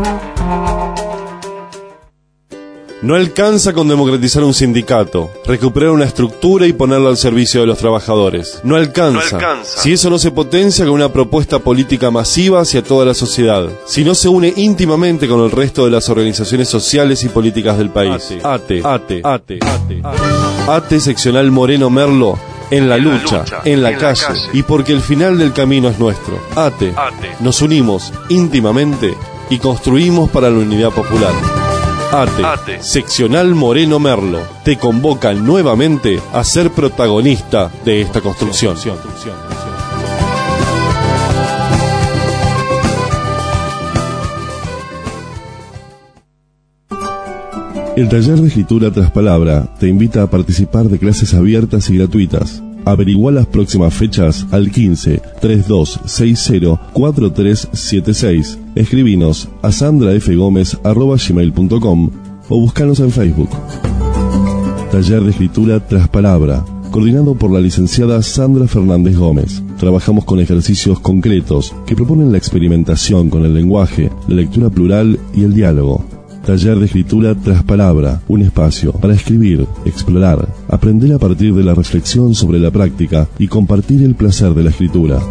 No alcanza con democratizar un sindicato, recuperar una estructura y ponerla al servicio de los trabajadores. No alcanza, no alcanza. Si eso no se potencia con una propuesta política masiva hacia toda la sociedad. Si no se une íntimamente con el resto de las organizaciones sociales y políticas del país. ATE, ATE, ATE, ATE, ATE seccional Moreno Merlo. En la lucha, en la calle, y porque el final del camino es nuestro. ATE, nos unimos íntimamente y construimos para la unidad popular. ATE, ATE, seccional Moreno Merlo, te convoca nuevamente a ser protagonista de esta construcción. El taller de escritura tras palabra te invita a participar de clases abiertas y gratuitas. Averigua las próximas fechas al quince, treinta y dos sesenta, cuarenta y tres setenta y seis. Escribinos a sandrafgomez arroba gmail punto com o buscanos en Facebook. Taller de escritura tras palabra, coordinado por la licenciada Sandra Fernández Gómez. Trabajamos con ejercicios concretos que proponen la experimentación con el lenguaje, la lectura plural y el diálogo. Taller de escritura tras palabra, un espacio para escribir, explorar, aprender a partir de la reflexión sobre la práctica y compartir el placer de la escritura.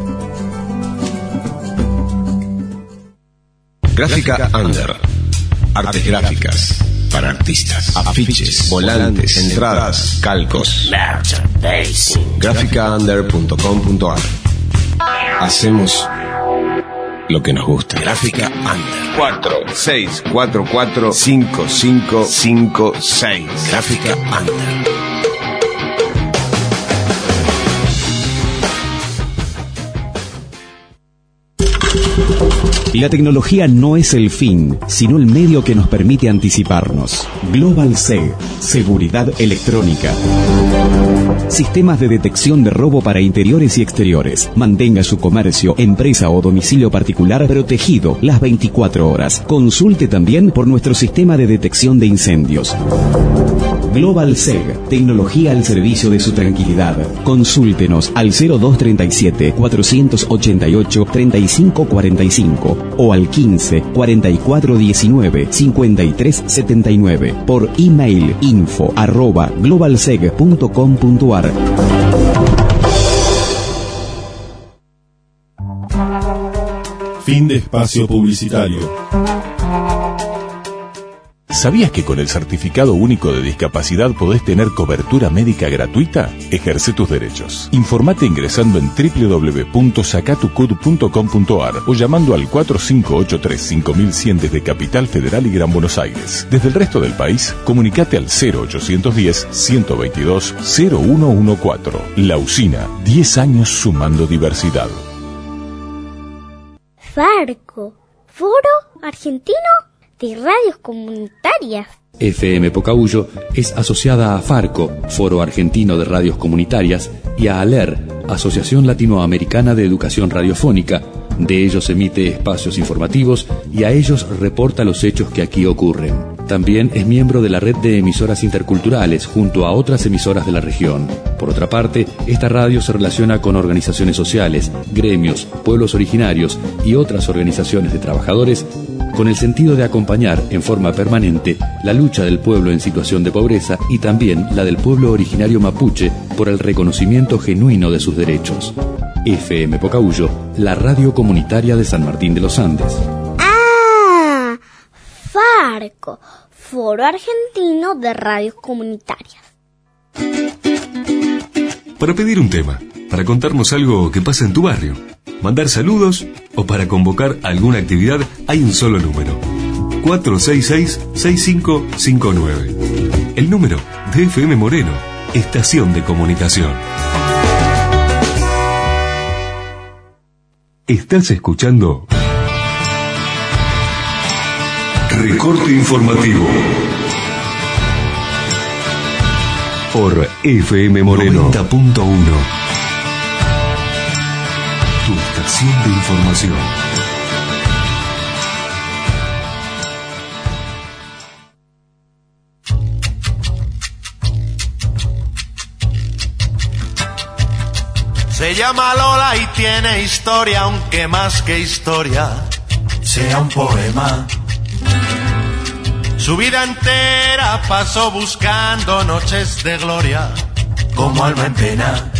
Gráfica Under. Artes gráficas para artistas. Afiches, volantes, entradas, calcos. gráfica under punto com punto ar. Hacemos lo que nos gusta. Gráfica Under. cuatro seis cuatro cuatro cinco cinco cinco seis. Gráfica Under.
La tecnología no es el fin, sino el medio que nos permite anticiparnos. Global S E G, seguridad electrónica. Sistemas de detección de robo para interiores y exteriores. Mantenga su comercio, empresa o domicilio particular protegido las veinticuatro horas. Consulte también por nuestro sistema de detección de incendios. Global S E G, tecnología al servicio de su tranquilidad. Consúltenos al cero dos treinta y siete, cuatrocientos ochenta y ocho, treinta y cinco cuarenta y cinco o al quince, cuarenta y cuatro diecinueve, cincuenta y tres setenta y nueve por email info arroba globalseg punto com punto ar.
Fin de espacio publicitario.
¿Sabías que con el Certificado Único de Discapacidad podés tener cobertura médica gratuita? Ejerce tus derechos. Informate ingresando en doble u doble u doble u punto sacatucud punto com punto ar o llamando al cuatro cinco ocho tres cinco mil cien desde Capital Federal y Gran Buenos Aires. Desde el resto del país, comunicate al cero ochocientos diez, ciento veintidós, cero uno catorce. La Usina, diez años sumando diversidad.
Farco, Foro Argentino de Radios Comunitarias.
F M Pocahuyo es asociada a Farco, Foro Argentino de Radios Comunitarias, y a ALER, Asociación Latinoamericana de Educación Radiofónica. De ellos emite espacios informativos y a ellos reporta los hechos que aquí ocurren. También es miembro de la red de emisoras interculturales junto a otras emisoras de la región. Por otra parte, esta radio se relaciona con organizaciones sociales, gremios, pueblos originarios y otras organizaciones de trabajadores con el sentido de acompañar en forma permanente la lucha del pueblo en situación de pobreza y también la del pueblo originario mapuche por el reconocimiento genuino de sus derechos. F M Pocahuyo, la radio comunitaria de San Martín de los Andes.
¡Ah! Farco, Foro Argentino de Radios Comunitarias.
Para pedir un tema, para contarnos algo que pasa en tu barrio, mandar saludos o para convocar alguna actividad, hay un solo número: cuatro seis seis, seis cinco cinco nueve. El número de F M Moreno, Estación de Comunicación. Estás escuchando Recorte Informativo por F M Moreno noventa punto uno. Tu estación de información.
Se llama Lola y tiene historia, aunque más que historia sea un poema. Su vida entera pasó buscando noches de gloria, como alma en pena.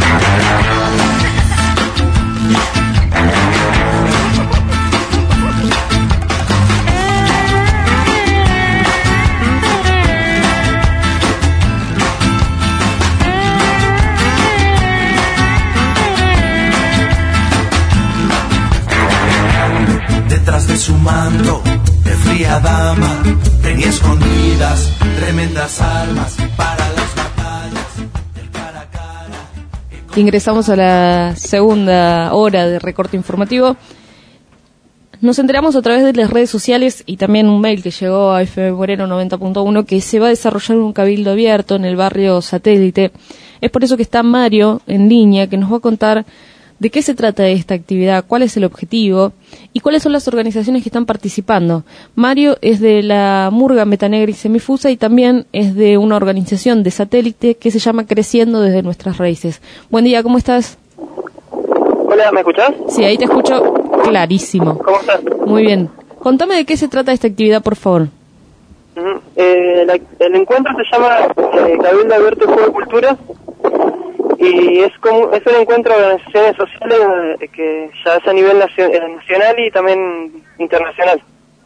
Detrás de su manto de fría dama tenía escondidas tremendas armas para las batallas del cara a cara.
Ingresamos a la segunda hora de Recorte Informativo. Nos enteramos a través de las redes sociales y también un mail que llegó a F M Moreno noventa punto uno que se va a desarrollar un cabildo abierto en el barrio Satélite. Es por eso que está Mario en línea, que nos va a contar de qué se trata esta actividad, cuál es el objetivo y cuáles son las organizaciones que están participando. Mario es de la Murga Metanegra y Semifusa y también es de una organización de Satélite que se llama Creciendo desde Nuestras Raíces. Buen día, ¿cómo estás?
Hola, ¿me escuchás?
Sí, ahí te escucho clarísimo.
¿Cómo estás?
Muy bien. Contame de qué se trata esta actividad, por favor.
Uh-huh. eh, la, el encuentro se llama eh, Cabildo Abierto y Juego de Cultura. Y es como es un encuentro de organizaciones sociales eh, que ya es a nivel nacio- eh, nacional y también internacional.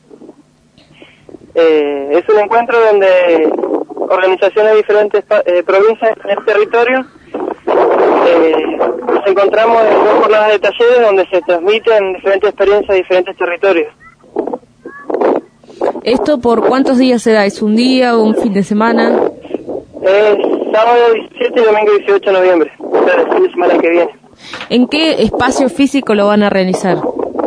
Eh, es un encuentro donde organizaciones de diferentes pa- eh, provincias en el territorio eh, nos encontramos en dos jornadas de talleres donde se transmiten diferentes experiencias de diferentes territorios.
¿Esto por cuántos días se da? ¿Es un día o un fin de semana?
Es sábado diecisiete y domingo dieciocho de noviembre, o sea, el fin de semana que viene.
¿En qué espacio físico lo van a realizar?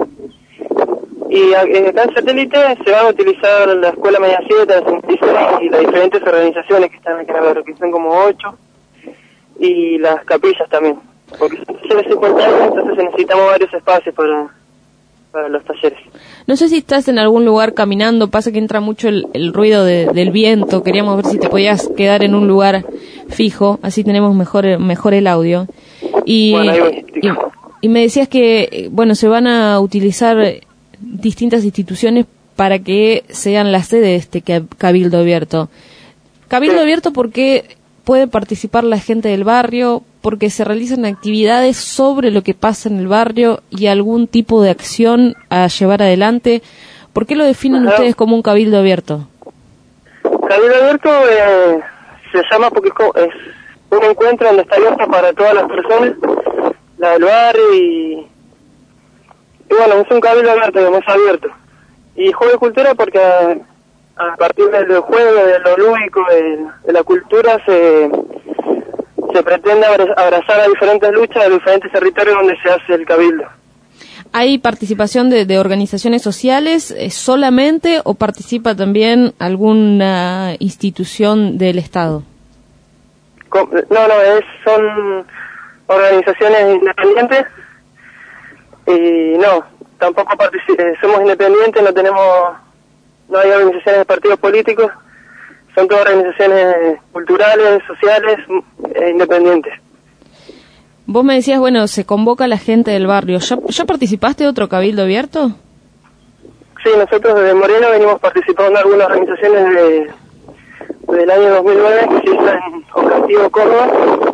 Y acá en Satélite se van a utilizar la Escuela Media siete, la setenta y seis y las diferentes organizaciones que están aquí en el barrio, que son como ocho, y las capillas también, porque son cincuenta años, entonces necesitamos varios espacios para, para los talleres.
No sé si estás en algún lugar caminando, pasa que entra mucho el, el ruido de, del viento, queríamos ver si te podías quedar en un lugar fijo, así tenemos mejor mejor el audio. Y,
bueno, ahí voy.
y, y me decías que, bueno, se van a utilizar distintas instituciones para que sean la sede de este Cabildo Abierto. Cabildo sí. Abierto porque puede participar la gente del barrio, porque se realizan actividades sobre lo que pasa en el barrio y algún tipo de acción a llevar adelante. ¿Por qué lo definen Ajá. ustedes como un cabildo abierto?
Cabildo abierto eh, se llama porque es, como, es un encuentro donde está abierto para todas las personas, la del barrio y, y bueno, es un cabildo abierto, digamos, abierto. Y juego de cultura porque a, a partir del juego, de lo lúdico, de, de la cultura se... se pretende abrazar a diferentes luchas de diferentes territorios donde se hace el cabildo.
¿Hay participación de, de organizaciones sociales eh, solamente o participa también alguna institución del Estado?
No, no, es, son organizaciones independientes y no, tampoco particip- somos independientes, no tenemos no hay organizaciones de partidos políticos, son todas organizaciones culturales, sociales, e independientes.
Vos me decías, bueno, se convoca a la gente del barrio. ¿Ya, ya participaste de otro cabildo abierto?
Sí, nosotros desde Moreno venimos participando en algunas organizaciones de, del año dos mil nueve, que se hizo en Objetivo Córdoba,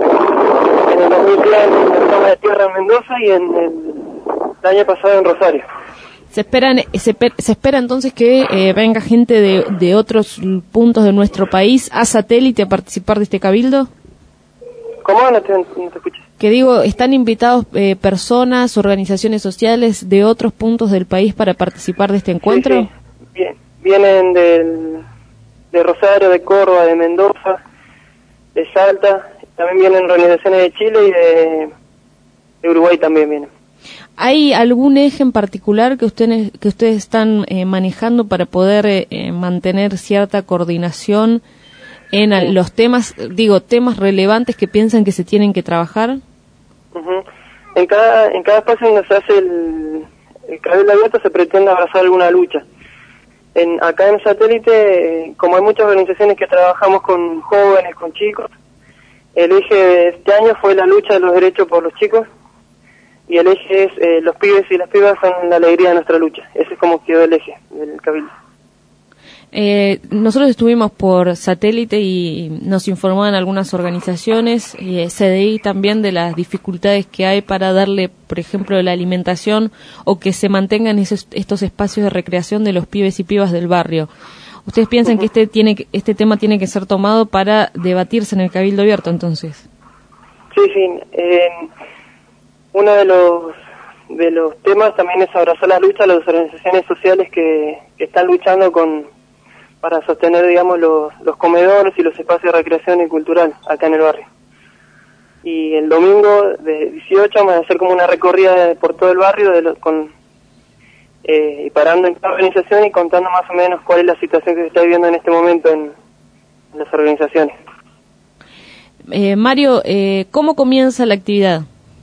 en el dos mil diez en la Toma de Tierra en Mendoza y en el, el año pasado en Rosario.
Se esperan, se, se espera entonces que eh, venga gente de, de otros puntos de nuestro país a Satélite a participar de este cabildo.
¿Cómo? No te, no te escuché.
Que digo, ¿están invitados eh, personas, organizaciones sociales de otros puntos del país para participar de este encuentro?
Sí, sí. Bien, vienen del, de Rosario, de Córdoba, de Mendoza, de Salta, también vienen organizaciones de Chile y de, de Uruguay también vienen.
¿Hay algún eje en particular que ustedes que ustedes están eh, manejando para poder eh, mantener cierta coordinación en sí. los temas, digo, temas relevantes que piensan que se tienen que trabajar?
Uh-huh. En cada en cada espacio donde se hace el, el cabildo abierto se pretende abrazar alguna lucha. En acá en Satélite, como hay muchas organizaciones que trabajamos con jóvenes, con chicos, el eje de este año fue la lucha de los derechos por los chicos. Y el eje es, eh, los pibes y las pibas son la alegría de nuestra lucha. Ese es como quedó el eje del cabildo.
Eh, nosotros estuvimos por Satélite y nos informaban algunas organizaciones, eh, C D I también, de las dificultades que hay para darle, por ejemplo, la alimentación o que se mantengan esos, estos espacios de recreación de los pibes y pibas del barrio. ¿Ustedes piensan uh-huh. que este, tiene, este tema tiene que ser tomado para debatirse en el cabildo abierto, entonces?
Sí, sí. Eh, Uno de los de los temas también es abrazar la lucha a las organizaciones sociales que, que están luchando con para sostener, digamos, los, los comedores y los espacios de recreación y cultural acá en el barrio. Y el domingo de dieciocho vamos a hacer como una recorrida por todo el barrio de lo, con eh, y parando en cada organización y contando más o menos cuál es la situación que se está viviendo en este momento en, en las organizaciones.
Eh, Mario, eh, ¿cómo comienza la actividad?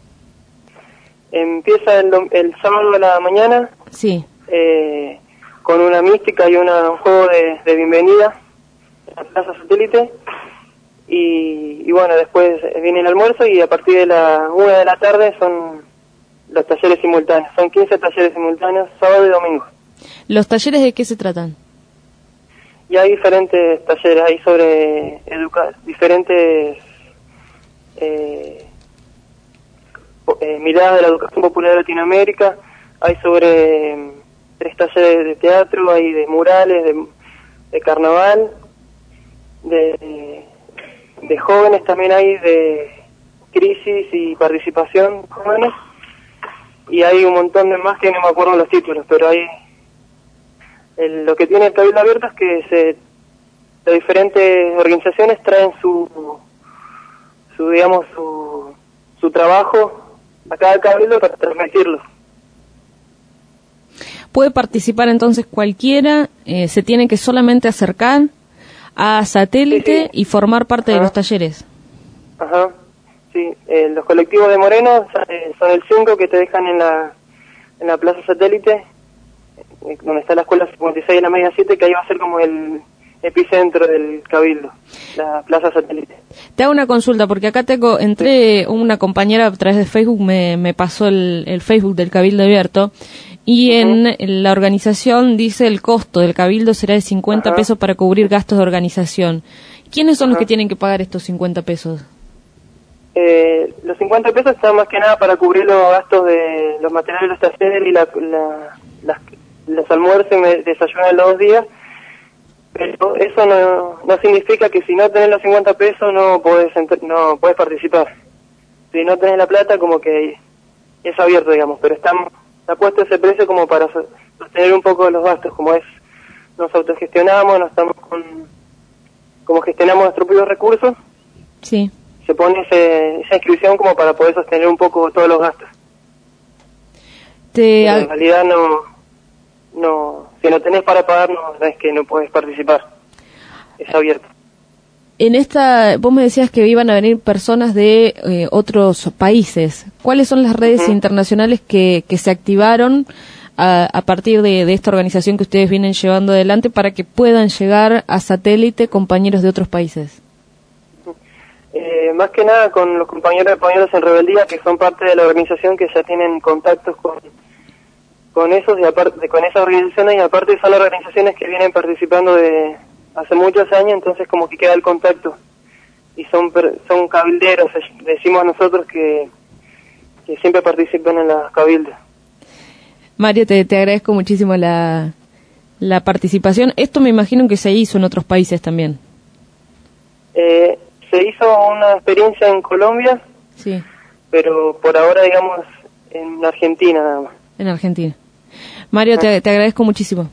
Empieza el, el sábado a la mañana,
sí,
eh, con una mística y una, un juego de, de bienvenida en la Plaza Satélite, y, y bueno, después viene el almuerzo y a partir de la una de la tarde son los talleres simultáneos, son quince talleres simultáneos, sábado y domingo.
¿Los talleres de qué se tratan?
Y hay diferentes talleres, hay sobre educar, diferentes... Eh, Eh, miradas de la educación popular de Latinoamérica, hay sobre eh, tres talleres de teatro, hay de murales, de, de carnaval, de, de jóvenes también hay, de crisis y participación jóvenes, y hay un montón de más que no me acuerdo los títulos, pero hay el, lo que tiene el cabildo abierto es que se, las diferentes organizaciones traen su, su digamos, su, su trabajo a cada cabildo para transmitirlo.
Puede participar entonces cualquiera, eh, se tiene que solamente acercar a Satélite sí, sí. y formar parte Ajá. de los talleres.
Ajá, sí, eh, los colectivos de Moreno eh, son el cinco que te dejan en la en la Plaza Satélite, eh, donde está la escuela cincuenta y seis y la media siete, que ahí va a ser como el epicentro del cabildo, la Plaza Satélite.
Te hago una consulta, porque acá tengo, entré, una compañera a través de Facebook me, me pasó el, el Facebook del Cabildo Abierto, y uh-huh. en la organización dice el costo del cabildo será de cincuenta uh-huh. pesos para cubrir gastos de organización. ¿Quiénes son uh-huh. los que tienen que pagar estos cincuenta pesos?
Eh, los cincuenta pesos están más que nada para cubrir los gastos de los materiales de los talleres y la, la, las, los almuerzos y desayunos de los dos días. Pero eso no, no significa que si no tenés los cincuenta pesos no podés, no podés participar. Si no tenés la plata, como que es abierto, digamos, pero estamos, está puesto ese precio como para sostener un poco los gastos, como es, nos autogestionamos, nos estamos con, como gestionamos nuestros propios recursos,
sí.
se pone ese, esa inscripción como para poder sostener un poco todos los gastos.
Te...
Pero en realidad no... no si no tenés para pagar no es que no podés participar, es abierto.
En esta, vos me decías que iban a venir personas de eh, otros países. ¿Cuáles son las redes uh-huh. internacionales que, que se activaron a, a partir de, de esta organización que ustedes vienen llevando adelante para que puedan llegar a Satélite compañeros de otros países?
Eh, más que nada con los compañeros de Pañuelos en Rebeldía, que son parte de la organización, que ya tienen contactos con con esos y aparte con esas organizaciones, y aparte son organizaciones que vienen participando de hace muchos años, entonces como que queda el contacto y son son cabilderos, decimos nosotros que que siempre participan en las cabildas.
Mario, te, te agradezco muchísimo la la participación. Esto me imagino que se hizo en otros países también.
Eh, se hizo una experiencia en Colombia,
sí,
pero por ahora, digamos, en Argentina nada más.
En Argentina. Mario, te, te agradezco muchísimo.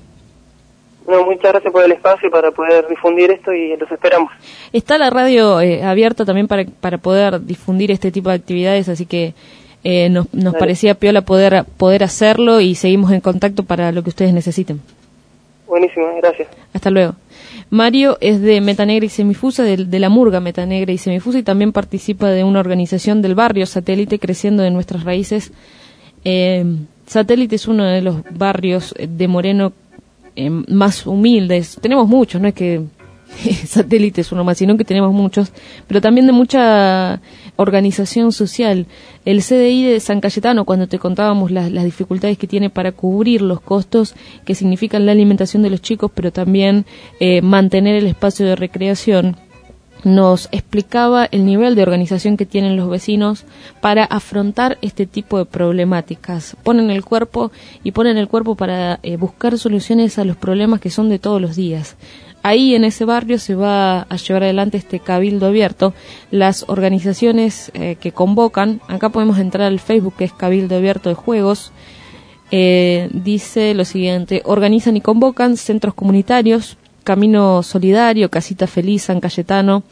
No, muchas gracias por el espacio para poder difundir esto y los esperamos.
Está la radio eh, abierta también para para poder difundir este tipo de actividades, así que eh, nos, nos parecía piola poder poder hacerlo y seguimos en contacto para lo que ustedes necesiten.
Buenísimo, gracias.
Hasta luego. Mario es de Meta Negra y Semifusa, de, de la murga Meta Negra y Semifusa, y también participa de una organización del barrio Satélite, Creciendo de Nuestras Raíces. Eh, Satélite es uno de los barrios de Moreno eh, más humildes. Tenemos muchos, no es que Satélite es uno más, sino que tenemos muchos, pero también de mucha organización social. El C D I de San Cayetano, cuando te contábamos las, las dificultades que tiene para cubrir los costos que significan la alimentación de los chicos, pero también eh, mantener el espacio de recreación, nos explicaba el nivel de organización que tienen los vecinos para afrontar este tipo de problemáticas. Ponen el cuerpo y ponen el cuerpo para eh, buscar soluciones a los problemas que son de todos los días. Ahí en ese barrio se va a llevar adelante este cabildo abierto. Las organizaciones eh, que convocan, acá podemos entrar al Facebook, que es Cabildo Abierto de Juegos, eh, dice lo siguiente: organizan y convocan centros comunitarios, Camino Solidario, Casita Feliz, San Cayetano,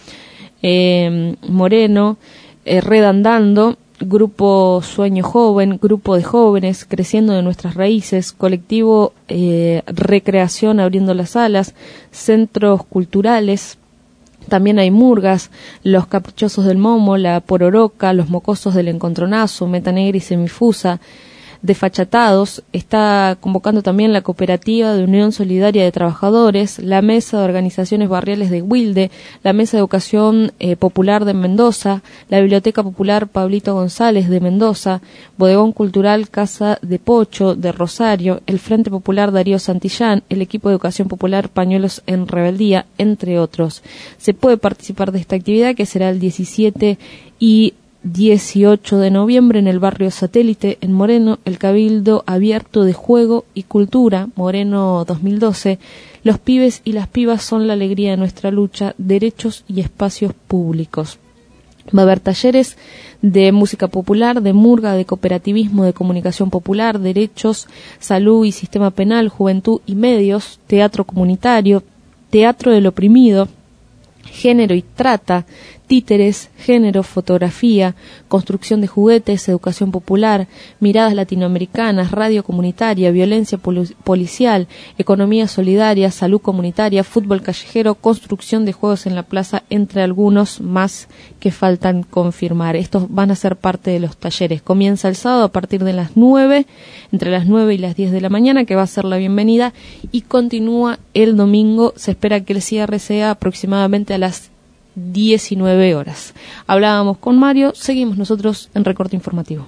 eh, Moreno, eh, Red Andando, Grupo Sueño Joven, Grupo de Jóvenes, Creciendo de Nuestras Raíces, Colectivo eh, Recreación Abriendo las Alas, Centros Culturales, también hay murgas, Los Caprichosos del Momo, La Pororoca, Los Mocosos del Encontronazo, Meta Negra y Semifusa, Desfachatados. Está convocando también la Cooperativa de Unión Solidaria de Trabajadores, la Mesa de Organizaciones Barriales de Wilde, la Mesa de Educación eh, Popular de Mendoza, la Biblioteca Popular Pablito González de Mendoza, Bodegón Cultural Casa de Pocho de Rosario, el Frente Popular Darío Santillán, el Equipo de Educación Popular Pañuelos en Rebeldía, entre otros. Se puede participar de esta actividad, que será el diecisiete y dieciocho de noviembre en el barrio Satélite, en Moreno, el Cabildo Abierto de Juego y Cultura, Moreno dos mil doce. Los pibes y las pibas son la alegría de nuestra lucha, derechos y espacios públicos. Va a haber talleres de música popular, de murga, de cooperativismo, de comunicación popular, derechos, salud y sistema penal, juventud y medios, teatro comunitario, teatro del oprimido, género y trata, títeres, género, fotografía, construcción de juguetes, educación popular, miradas latinoamericanas, radio comunitaria, violencia pol- policial, economía solidaria, salud comunitaria, fútbol callejero, construcción de juegos en la plaza, entre algunos más que faltan confirmar. Estos van a ser parte de los talleres. Comienza el sábado a partir de las nueve, entre las nueve y las diez de la mañana, que va a ser la bienvenida, y continúa el domingo. Se espera que el cierre sea aproximadamente a las diecinueve horas. Hablábamos con Mario, seguimos nosotros en Recorte Informativo.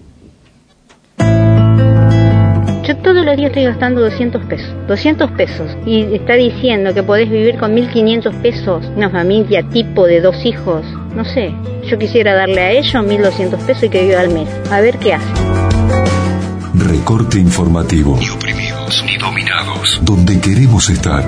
Yo todos los días estoy gastando doscientos pesos, doscientos pesos, y está diciendo que podés vivir con mil quinientos pesos, una familia tipo de dos hijos, no sé, yo quisiera darle a ellos mil doscientos pesos y que viva al mes, a ver qué hace.
Recorte Informativo.
Ni oprimidos ni dominados.
Donde queremos estar.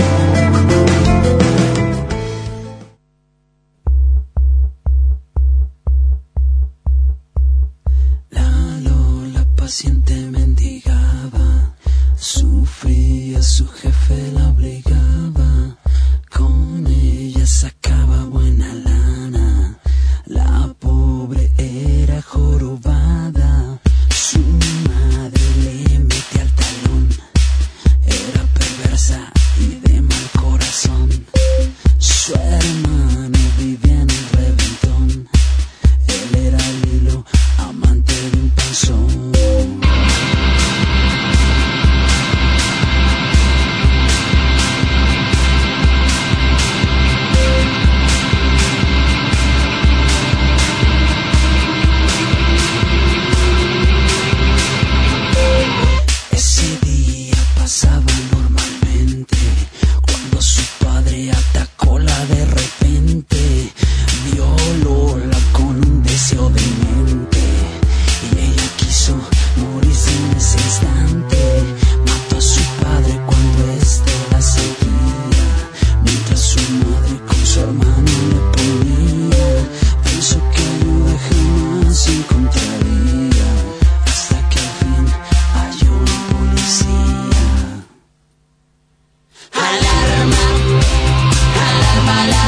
Paciente mendigaba, sufría, su jefe la obligaba, con ella sacaba buena lana, la pobre era jorobada, su madre le metía al talón, era perversa y de mal corazón, su hermano vivía en el reventón, él era Lilo, amante de un panzón.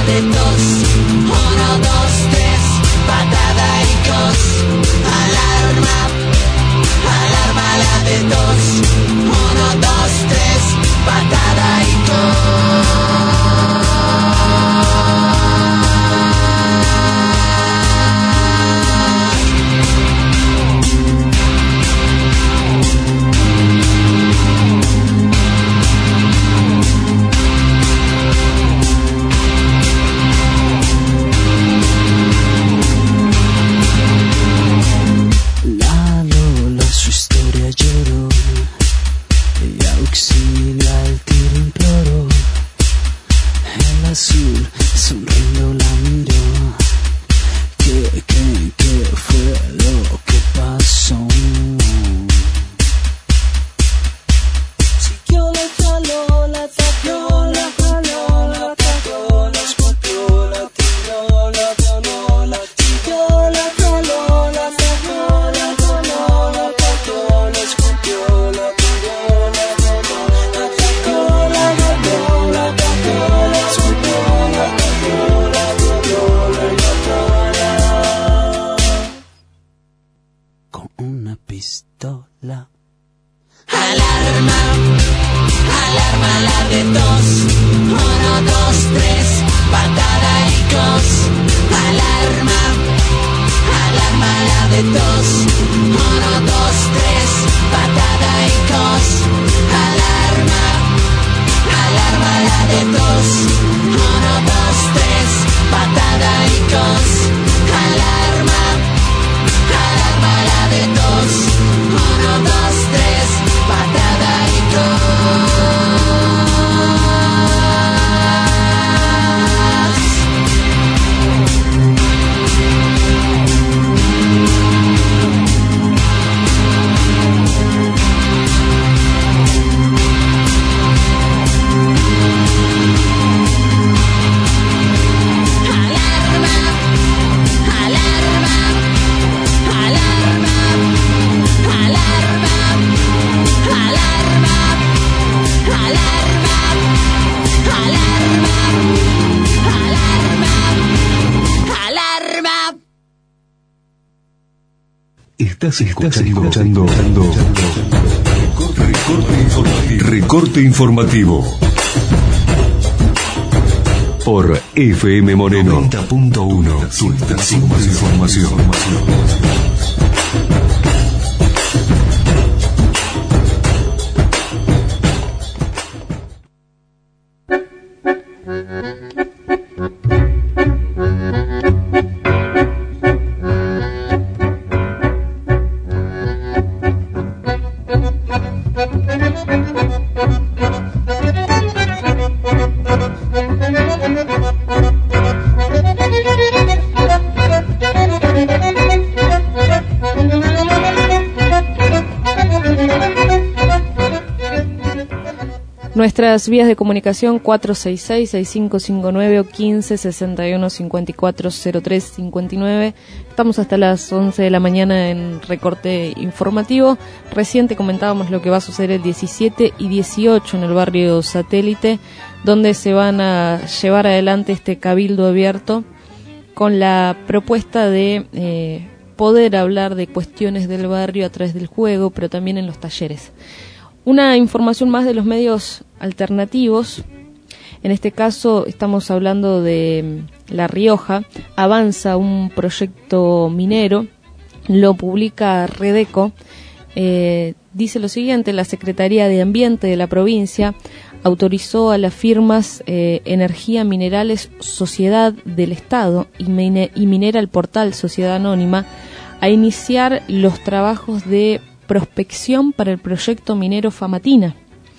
de tos. Uno, dos, tres, patada y cos. Alarma, alarma la de tos. Uno, dos, tres, patada y azul, sonriendo la miro. ¿Qué, qué, qué fue lo que pasó? Siguió la jaló, la tapó, la jaló, la tapó, la escupió, la tiró, la donó, la siguió la jaló, la tapó, la jaló, la tapó, la escupió, la tiró, la donó, la siguió la jaló, la tapó, la escupió. Con una pistola. Alarma, alarma la de tos. Uno, dos, tres, patada y cos. Alarma, alarma la de tos. Uno, dos, tres, patada y cos. Alarma, alarma la de tos. Uno, dos, tres, patada y cos. Alarma, alarma la de tos. Uno, dos, tres, patada y
Estás escuchando, escuchando, escuchando recorte, informativo. recorte informativo por F M Moreno noventa punto uno. Tu estación de información.
Nuestras vías de comunicación cuatro seis seis, seis cinco cinco nueve o quince sesenta y uno cincuenta y cuatro cero tres cincuenta y nueve. Estamos hasta las once de la mañana en recorte informativo. Reciente comentábamos lo que va a suceder el diecisiete y dieciocho en el barrio Satélite, donde se van a llevar adelante este cabildo abierto con la propuesta de eh, poder hablar de cuestiones del barrio a través del juego, pero también en los talleres. Una información más de los medios alternativos. En este caso estamos hablando de La Rioja. Avanza un proyecto minero, lo publica Redeco. Eh, dice lo siguiente: la Secretaría de Ambiente de la provincia autorizó a las firmas eh, Energía Minerales Sociedad del Estado y, Mine- y Mineral Portal Sociedad Anónima a iniciar los trabajos de prospección para el proyecto minero Famatina.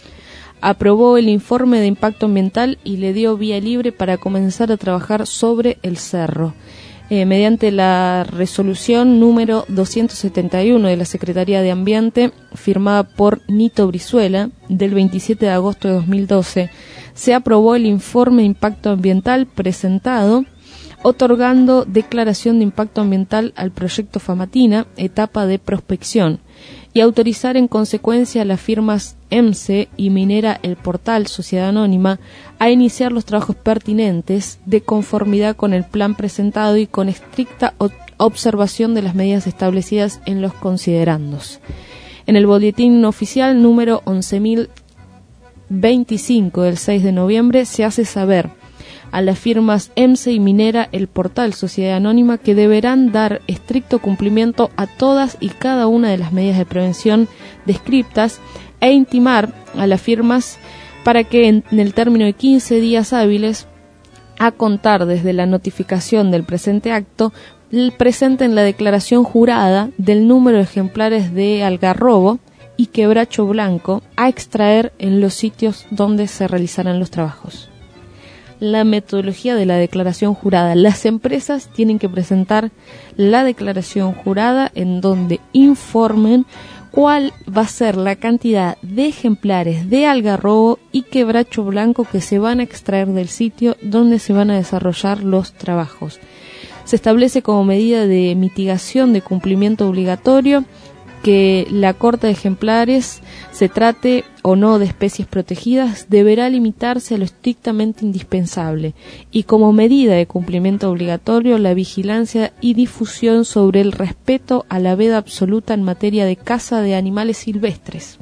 Aprobó el informe de impacto ambiental y le dio vía libre para comenzar a trabajar sobre el cerro. Eh, mediante la resolución número doscientos setenta y uno de la Secretaría de Ambiente, firmada por Nito Brizuela, del veintisiete de agosto de dos mil doce, se aprobó el informe de impacto ambiental presentado, otorgando declaración de impacto ambiental al proyecto Famatina, etapa de prospección. y autorizar en consecuencia a las firmas EMSE y Minera El Portal, Sociedad Anónima, a iniciar los trabajos pertinentes de conformidad con el plan presentado y con estricta observación de las medidas establecidas en los considerandos. En el boletín oficial número once mil veinticinco del seis de noviembre se hace saber a las firmas EMSE y Minera El Portal, Sociedad Anónima, que deberán dar estricto cumplimiento a todas y cada una de las medidas de prevención descriptas e intimar a las firmas para que en, en el término de quince días hábiles a contar desde la notificación del presente acto presenten la declaración jurada del número de ejemplares de algarrobo y quebracho blanco a extraer en los sitios donde se realizarán los trabajos. La metodología de la declaración jurada. Las empresas tienen que presentar la declaración jurada en donde informen cuál va a ser la cantidad de ejemplares de algarrobo y quebracho blanco que se van a extraer del sitio donde se van a desarrollar los trabajos. Se establece como medida de mitigación de cumplimiento obligatorio que la corta de ejemplares, se trate o no de especies protegidas, deberá limitarse a lo estrictamente indispensable y como medida de cumplimiento obligatorio la vigilancia y difusión sobre el respeto a la veda absoluta en materia de caza de animales silvestres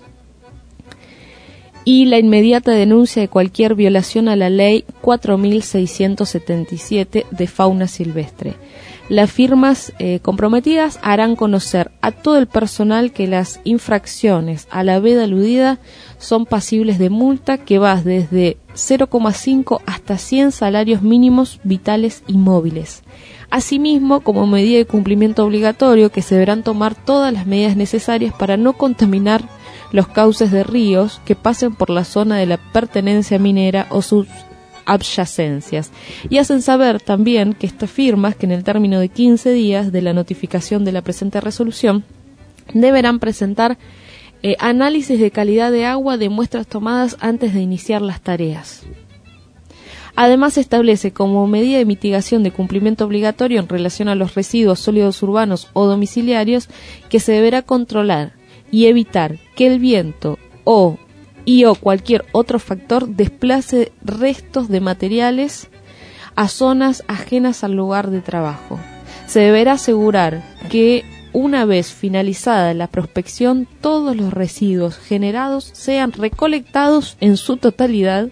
y la inmediata denuncia de cualquier violación a la ley cuatro mil seiscientos setenta y siete de fauna silvestre. Las firmas eh, comprometidas harán conocer a todo el personal que las infracciones a la veda aludida son pasibles de multa que va desde cero coma cinco hasta cien salarios mínimos vitales y móviles. Asimismo, como medida de cumplimiento obligatorio, que se deberán tomar todas las medidas necesarias para no contaminar los cauces de ríos que pasen por la zona de la pertenencia minera o sus adyacencias, y hacen saber también que estas firmas, que en el término de quince días de la notificación de la presente resolución, deberán presentar eh, análisis de calidad de agua de muestras tomadas antes de iniciar las tareas. Además, se establece como medida de mitigación de cumplimiento obligatorio en relación a los residuos sólidos urbanos o domiciliarios que se deberá controlar y evitar que el viento o y o cualquier otro factor desplace restos de materiales a zonas ajenas al lugar de trabajo. Se deberá asegurar que una vez finalizada la prospección todos los residuos generados sean recolectados en su totalidad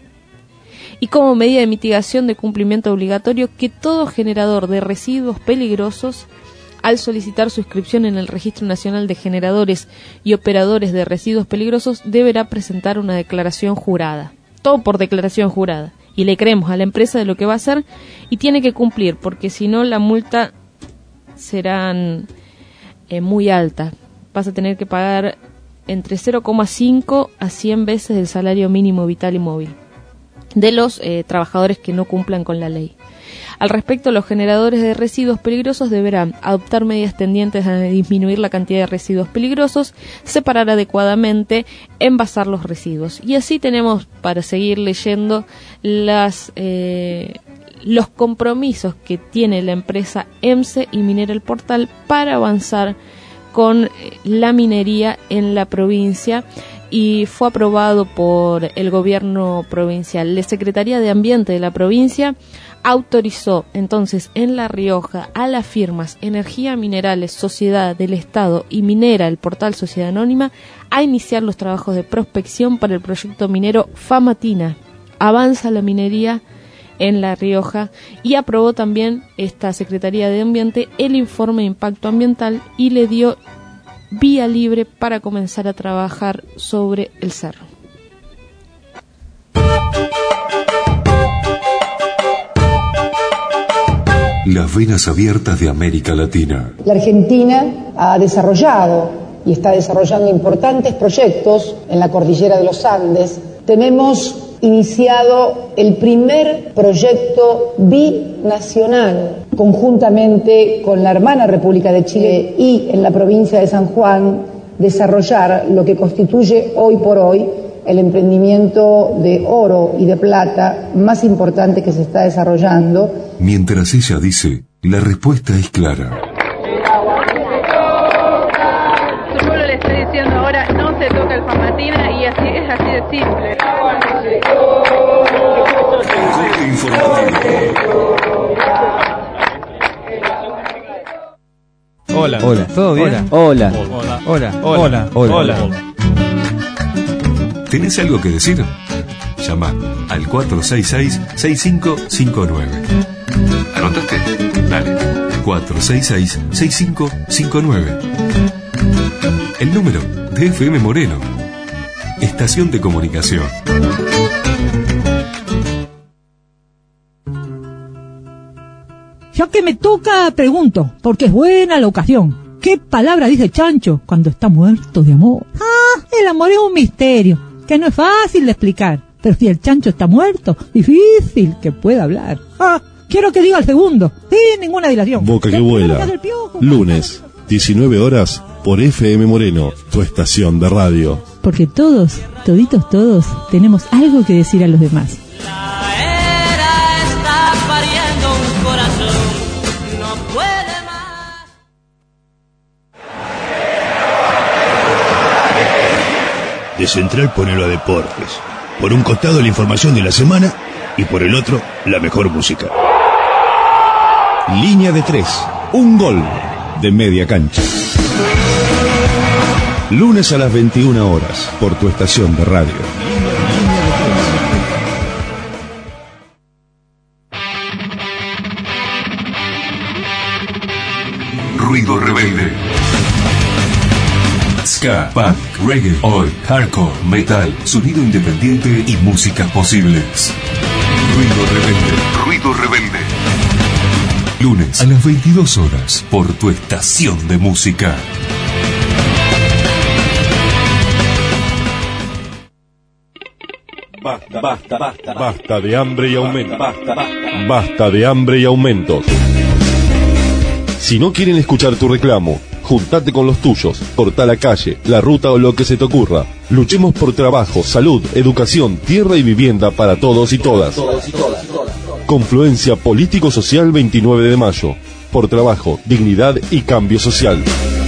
y como medida de mitigación de cumplimiento obligatorio que todo generador de residuos peligrosos al solicitar su inscripción en el Registro Nacional de Generadores y Operadores de Residuos Peligrosos, deberá presentar una declaración jurada. Todo por declaración jurada. Y le creemos a la empresa de lo que va a hacer y tiene que cumplir, porque si no la multa será eh, muy alta. Vas a tener que pagar entre cero coma cinco a cien veces el salario mínimo vital y móvil de los eh, trabajadores que no cumplan con la ley. Al respecto, los generadores de residuos peligrosos deberán adoptar medidas tendientes a disminuir la cantidad de residuos peligrosos, separar adecuadamente, envasar los residuos. Y así tenemos, para seguir leyendo, las, eh, los compromisos que tiene la empresa EMSE y Minera El Portal para avanzar con la minería en la provincia, y fue aprobado por el gobierno provincial. La Secretaría de Ambiente de la provincia autorizó entonces en La Rioja a las firmas Energía Minerales, Sociedad del Estado y Minera El Portal, Sociedad Anónima, a iniciar los trabajos de prospección para el proyecto minero Famatina. Avanza la minería en La Rioja y aprobó también esta Secretaría de Ambiente el informe de impacto ambiental y le dio vía libre para comenzar a trabajar sobre el cerro.
Las venas abiertas de América Latina.
La Argentina ha desarrollado y está desarrollando importantes proyectos en la cordillera de los Andes. Tenemos iniciado el primer proyecto binacional conjuntamente con la hermana República de Chile y en la provincia de San Juan desarrollar lo que constituye hoy por hoy el emprendimiento de oro y de plata más importante que se está desarrollando.
Mientras ella dice, la respuesta es clara.
Su pueblo le está haciendo ahora, no se toca el Famatina y así es así de simple.
Hola.
Hola.
¿Todo bien?
Hola.
Hola.
Hola.
Hola.
Hola.
Hola.
¿Tenés algo que decir? Llama al cuatro seis seis, seis cinco cinco nueve. ¿Anotaste? Dale. cuatro seis seis, seis cinco cinco nueve. El número de F M Moreno. Estación de comunicación.
Ya que me toca, pregunto, porque es buena la ocasión. ¿Qué palabra dice Chancho cuando está muerto de amor? Ah, el amor es un misterio, que no es fácil de explicar. Pero si el Chancho está muerto, difícil que pueda hablar. Ah, quiero que diga el segundo, sin ninguna dilación.
Boca que vuela. Lunes, diecinueve horas, por F M Moreno, tu estación de radio.
Porque todos, toditos todos, tenemos algo que decir a los demás.
Está pariendo un corazón, no puede más.
De Central ponelo a Deportes. Por un costado la información de la semana y por el otro la mejor música.
Línea de tres, un gol de media cancha. Lunes a las veintiuna horas, por tu estación de radio.
Ruido rebelde. Ska, punk, reggae, oi, hardcore, metal, sonido independiente y músicas posibles. Ruido rebelde. Ruido rebelde. Lunes a las veintidós horas, por tu estación de música.
Basta, basta, basta. Basta de hambre y aumento. Basta, basta. Basta de hambre y aumentos. Si no quieren escuchar tu reclamo, juntate con los tuyos, corta la calle, la ruta o lo que se te ocurra. Luchemos por trabajo, salud, educación, tierra y vivienda para todos y todas. Confluencia Político-Social veintinueve de mayo. Por trabajo, dignidad y cambio social.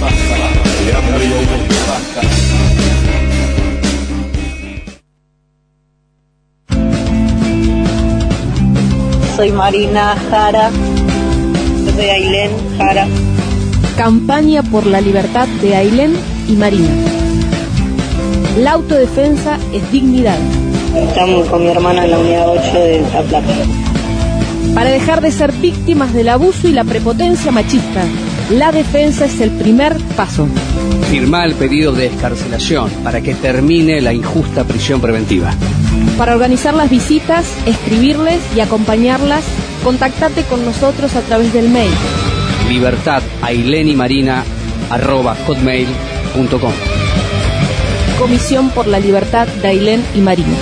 Soy Marina Jara, de Ailén Jara.
Campaña por la libertad de Ailén y Marina. La autodefensa es dignidad.
Estamos con mi hermana en la unidad ocho de La Plata.
Para dejar de ser víctimas del abuso y la prepotencia machista, la defensa es el primer paso.
Firmá el pedido de excarcelación para que termine la injusta prisión preventiva.
Para organizar las visitas, escribirles y acompañarlas, contactate con nosotros a través del mail
libertad ailén y marina arroba hotmail punto com.
Comisión por la Libertad de Ailén y Marina.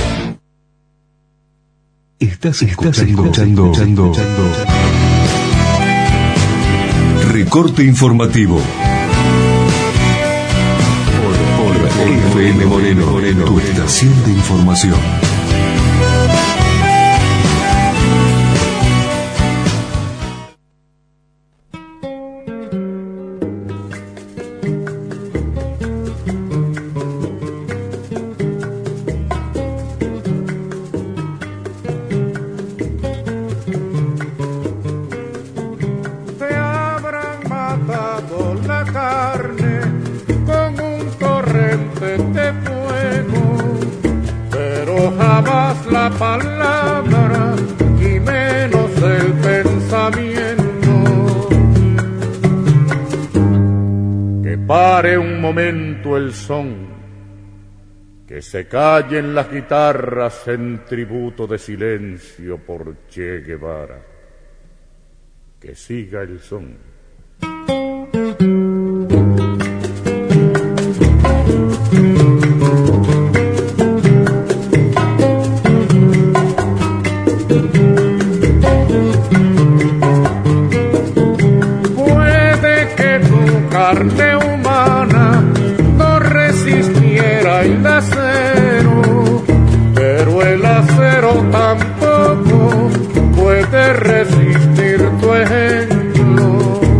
Estás escuchando, escuchando, escuchando, escuchando. Recorte informativo. Por, por, por F M Moreno, Moreno, tu estación de información.
Palabra y menos el pensamiento. Que pare un momento el son, que se callen las guitarras en tributo de silencio por Che Guevara. Que siga el son. Carne humana no resistiera el acero, pero el acero tampoco puede resistir tu ejemplo.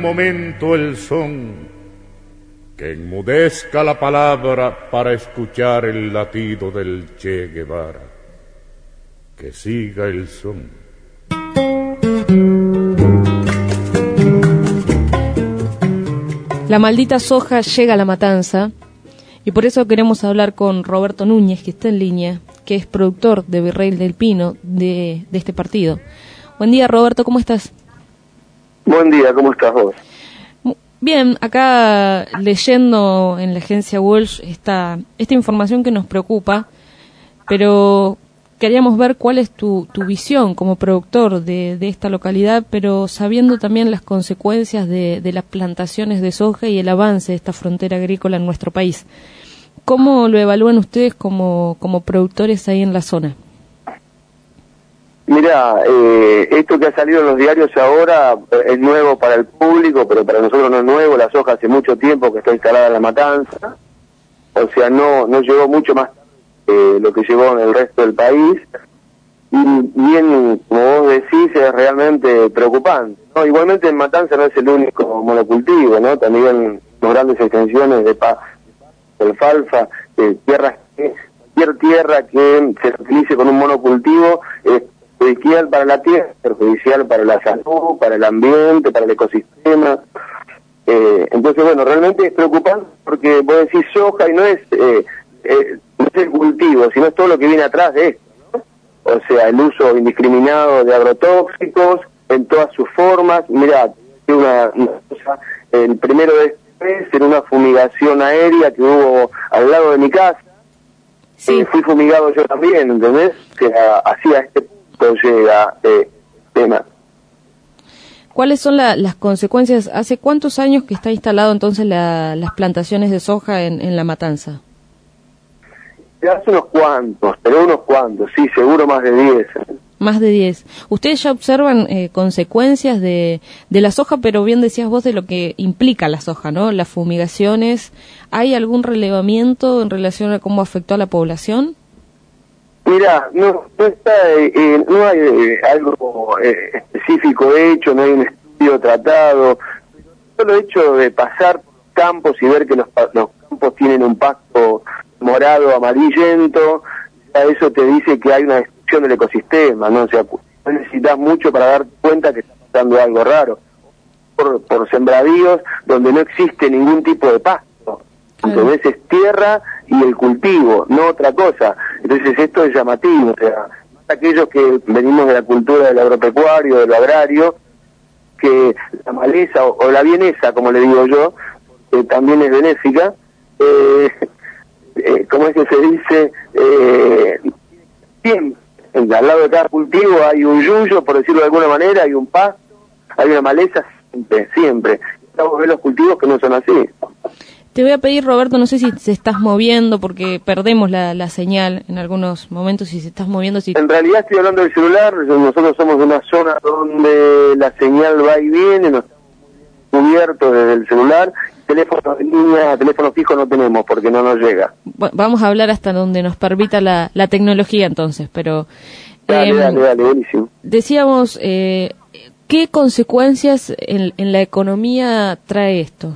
momento el son, que enmudezca la palabra para escuchar el latido del Che Guevara. Que siga el son.
La maldita soja llega a la matanza y por eso queremos hablar con Roberto Núñez, que está en línea, que es productor de Virrey del Pino, de, de este partido. Buen día, Roberto, ¿cómo estás?
Buen día, ¿cómo estás vos?
Bien, acá leyendo en la agencia Walsh esta, esta información que nos preocupa, pero queríamos ver cuál es tu, tu visión como productor de, de esta localidad, pero sabiendo también las consecuencias de, de las plantaciones de soja y el avance de esta frontera agrícola en nuestro país. ¿Cómo lo evalúan ustedes como, como productores ahí en la zona?
Mira, eh, esto que ha salido en los diarios ahora es nuevo para el público, pero para nosotros no es nuevo. La soja hace mucho tiempo que está instalada en la matanza, o sea, no no llegó mucho más eh, lo que llegó en el resto del país. Y bien, como vos decís, es realmente preocupante, ¿no? Igualmente en Matanza no es el único monocultivo, ¿no? También las grandes extensiones de paz, de alfalfa, de tierras que, cualquier tierra que se utilice con un monocultivo es perjudicial para la tierra, perjudicial para la salud, para el ambiente, para el ecosistema. Eh, entonces, bueno, realmente es preocupante porque vos decís soja y no es, eh, eh, no es el cultivo, sino es todo lo que viene atrás de esto, ¿no? O sea, el uso indiscriminado de agrotóxicos en todas sus formas. Mirá, una, una cosa, el primero de este mes, en una fumigación aérea que hubo al lado de mi casa, sí. eh, fui fumigado yo también, ¿entendés? Que hacía este llega eh, tema.
¿Cuáles son la, las consecuencias? ¿Hace cuántos años que está instalado entonces la, las plantaciones de soja en, en La Matanza?
Hace unos cuantos, pero unos cuantos, sí, seguro más de diez.
Más de diez. ¿Ustedes ya observan eh, consecuencias de, de la soja, pero bien decías vos de lo que implica la soja, ¿no? Las fumigaciones. ¿Hay algún relevamiento en relación a cómo afectó a la población?
Mira, no, no está, eh, no hay eh, algo eh, específico hecho, no hay un estudio tratado. Solo el hecho de pasar por los campos y ver que los, los campos tienen un pasto morado, amarillento, ya eso te dice que hay una destrucción del ecosistema, ¿no? O sea, no necesitas mucho para dar cuenta que está pasando algo raro. Por, por sembradíos donde no existe ningún tipo de pasto. Entonces es tierra y el cultivo, no otra cosa. Entonces esto es llamativo, o sea, aquellos que venimos de la cultura del agropecuario, de lo agrario, que la maleza o, o la bienesa, como le digo yo, que también es benéfica, eh, eh, como es que se dice, eh, siempre, al lado de cada cultivo hay un yuyo, por decirlo de alguna manera, hay un pasto, hay una maleza, siempre, siempre. Estamos viendo los cultivos que no son así.
Te voy a pedir, Roberto, no sé si se estás moviendo porque perdemos la, la señal en algunos momentos, si se estás moviendo. Si...
En realidad estoy hablando del celular, nosotros somos de una zona donde la señal va y viene, nos estamos cubiertos desde el celular, teléfono de línea, teléfono fijo no tenemos porque no nos llega.
Bueno, vamos a hablar hasta donde nos permita la, la tecnología entonces, pero...
Dale,
eh,
dale, dale, buenísimo.
Decíamos, eh, ¿qué consecuencias en, en la economía trae esto?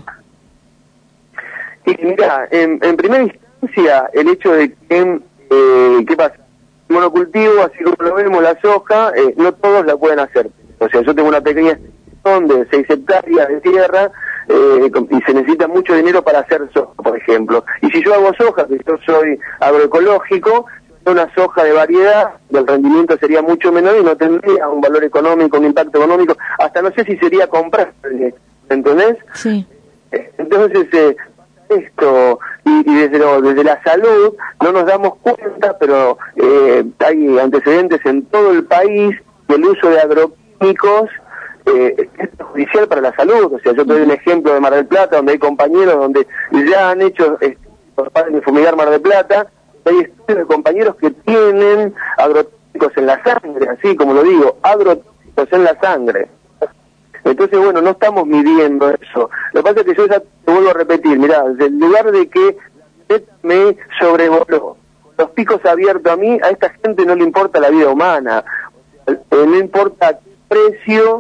Y mira, en, en primera instancia, el hecho de que, eh, ¿qué pasa? El monocultivo, así como lo vemos, la soja, eh, no todos la pueden hacer. O sea, yo tengo una pequeña extensión de seis hectáreas de tierra eh, y se necesita mucho dinero para hacer soja, por ejemplo. Y si yo hago soja, que yo soy agroecológico, una soja de variedad, el rendimiento sería mucho menor y no tendría un valor económico, un impacto económico, hasta no sé si sería comprable, ¿entendés?
Sí.
Entonces, eh, esto, y, y desde, lo, desde la salud no nos damos cuenta, pero eh, hay antecedentes en todo el país del uso de agroquímicos eh, es perjudicial para la salud. O sea, yo te doy un ejemplo de Mar del Plata, donde hay compañeros donde ya han hecho eh, de fumigar Mar del Plata, hay estudios de compañeros que tienen agrotóxicos en la sangre, así como lo digo, agrotóxicos en la sangre. Entonces, bueno, no estamos midiendo eso. Lo que pasa es que yo ya te vuelvo a repetir, mirá, desde el lugar de que me sobrevoló, los picos abiertos a mí, a esta gente no le importa la vida humana, eh, no importa qué precio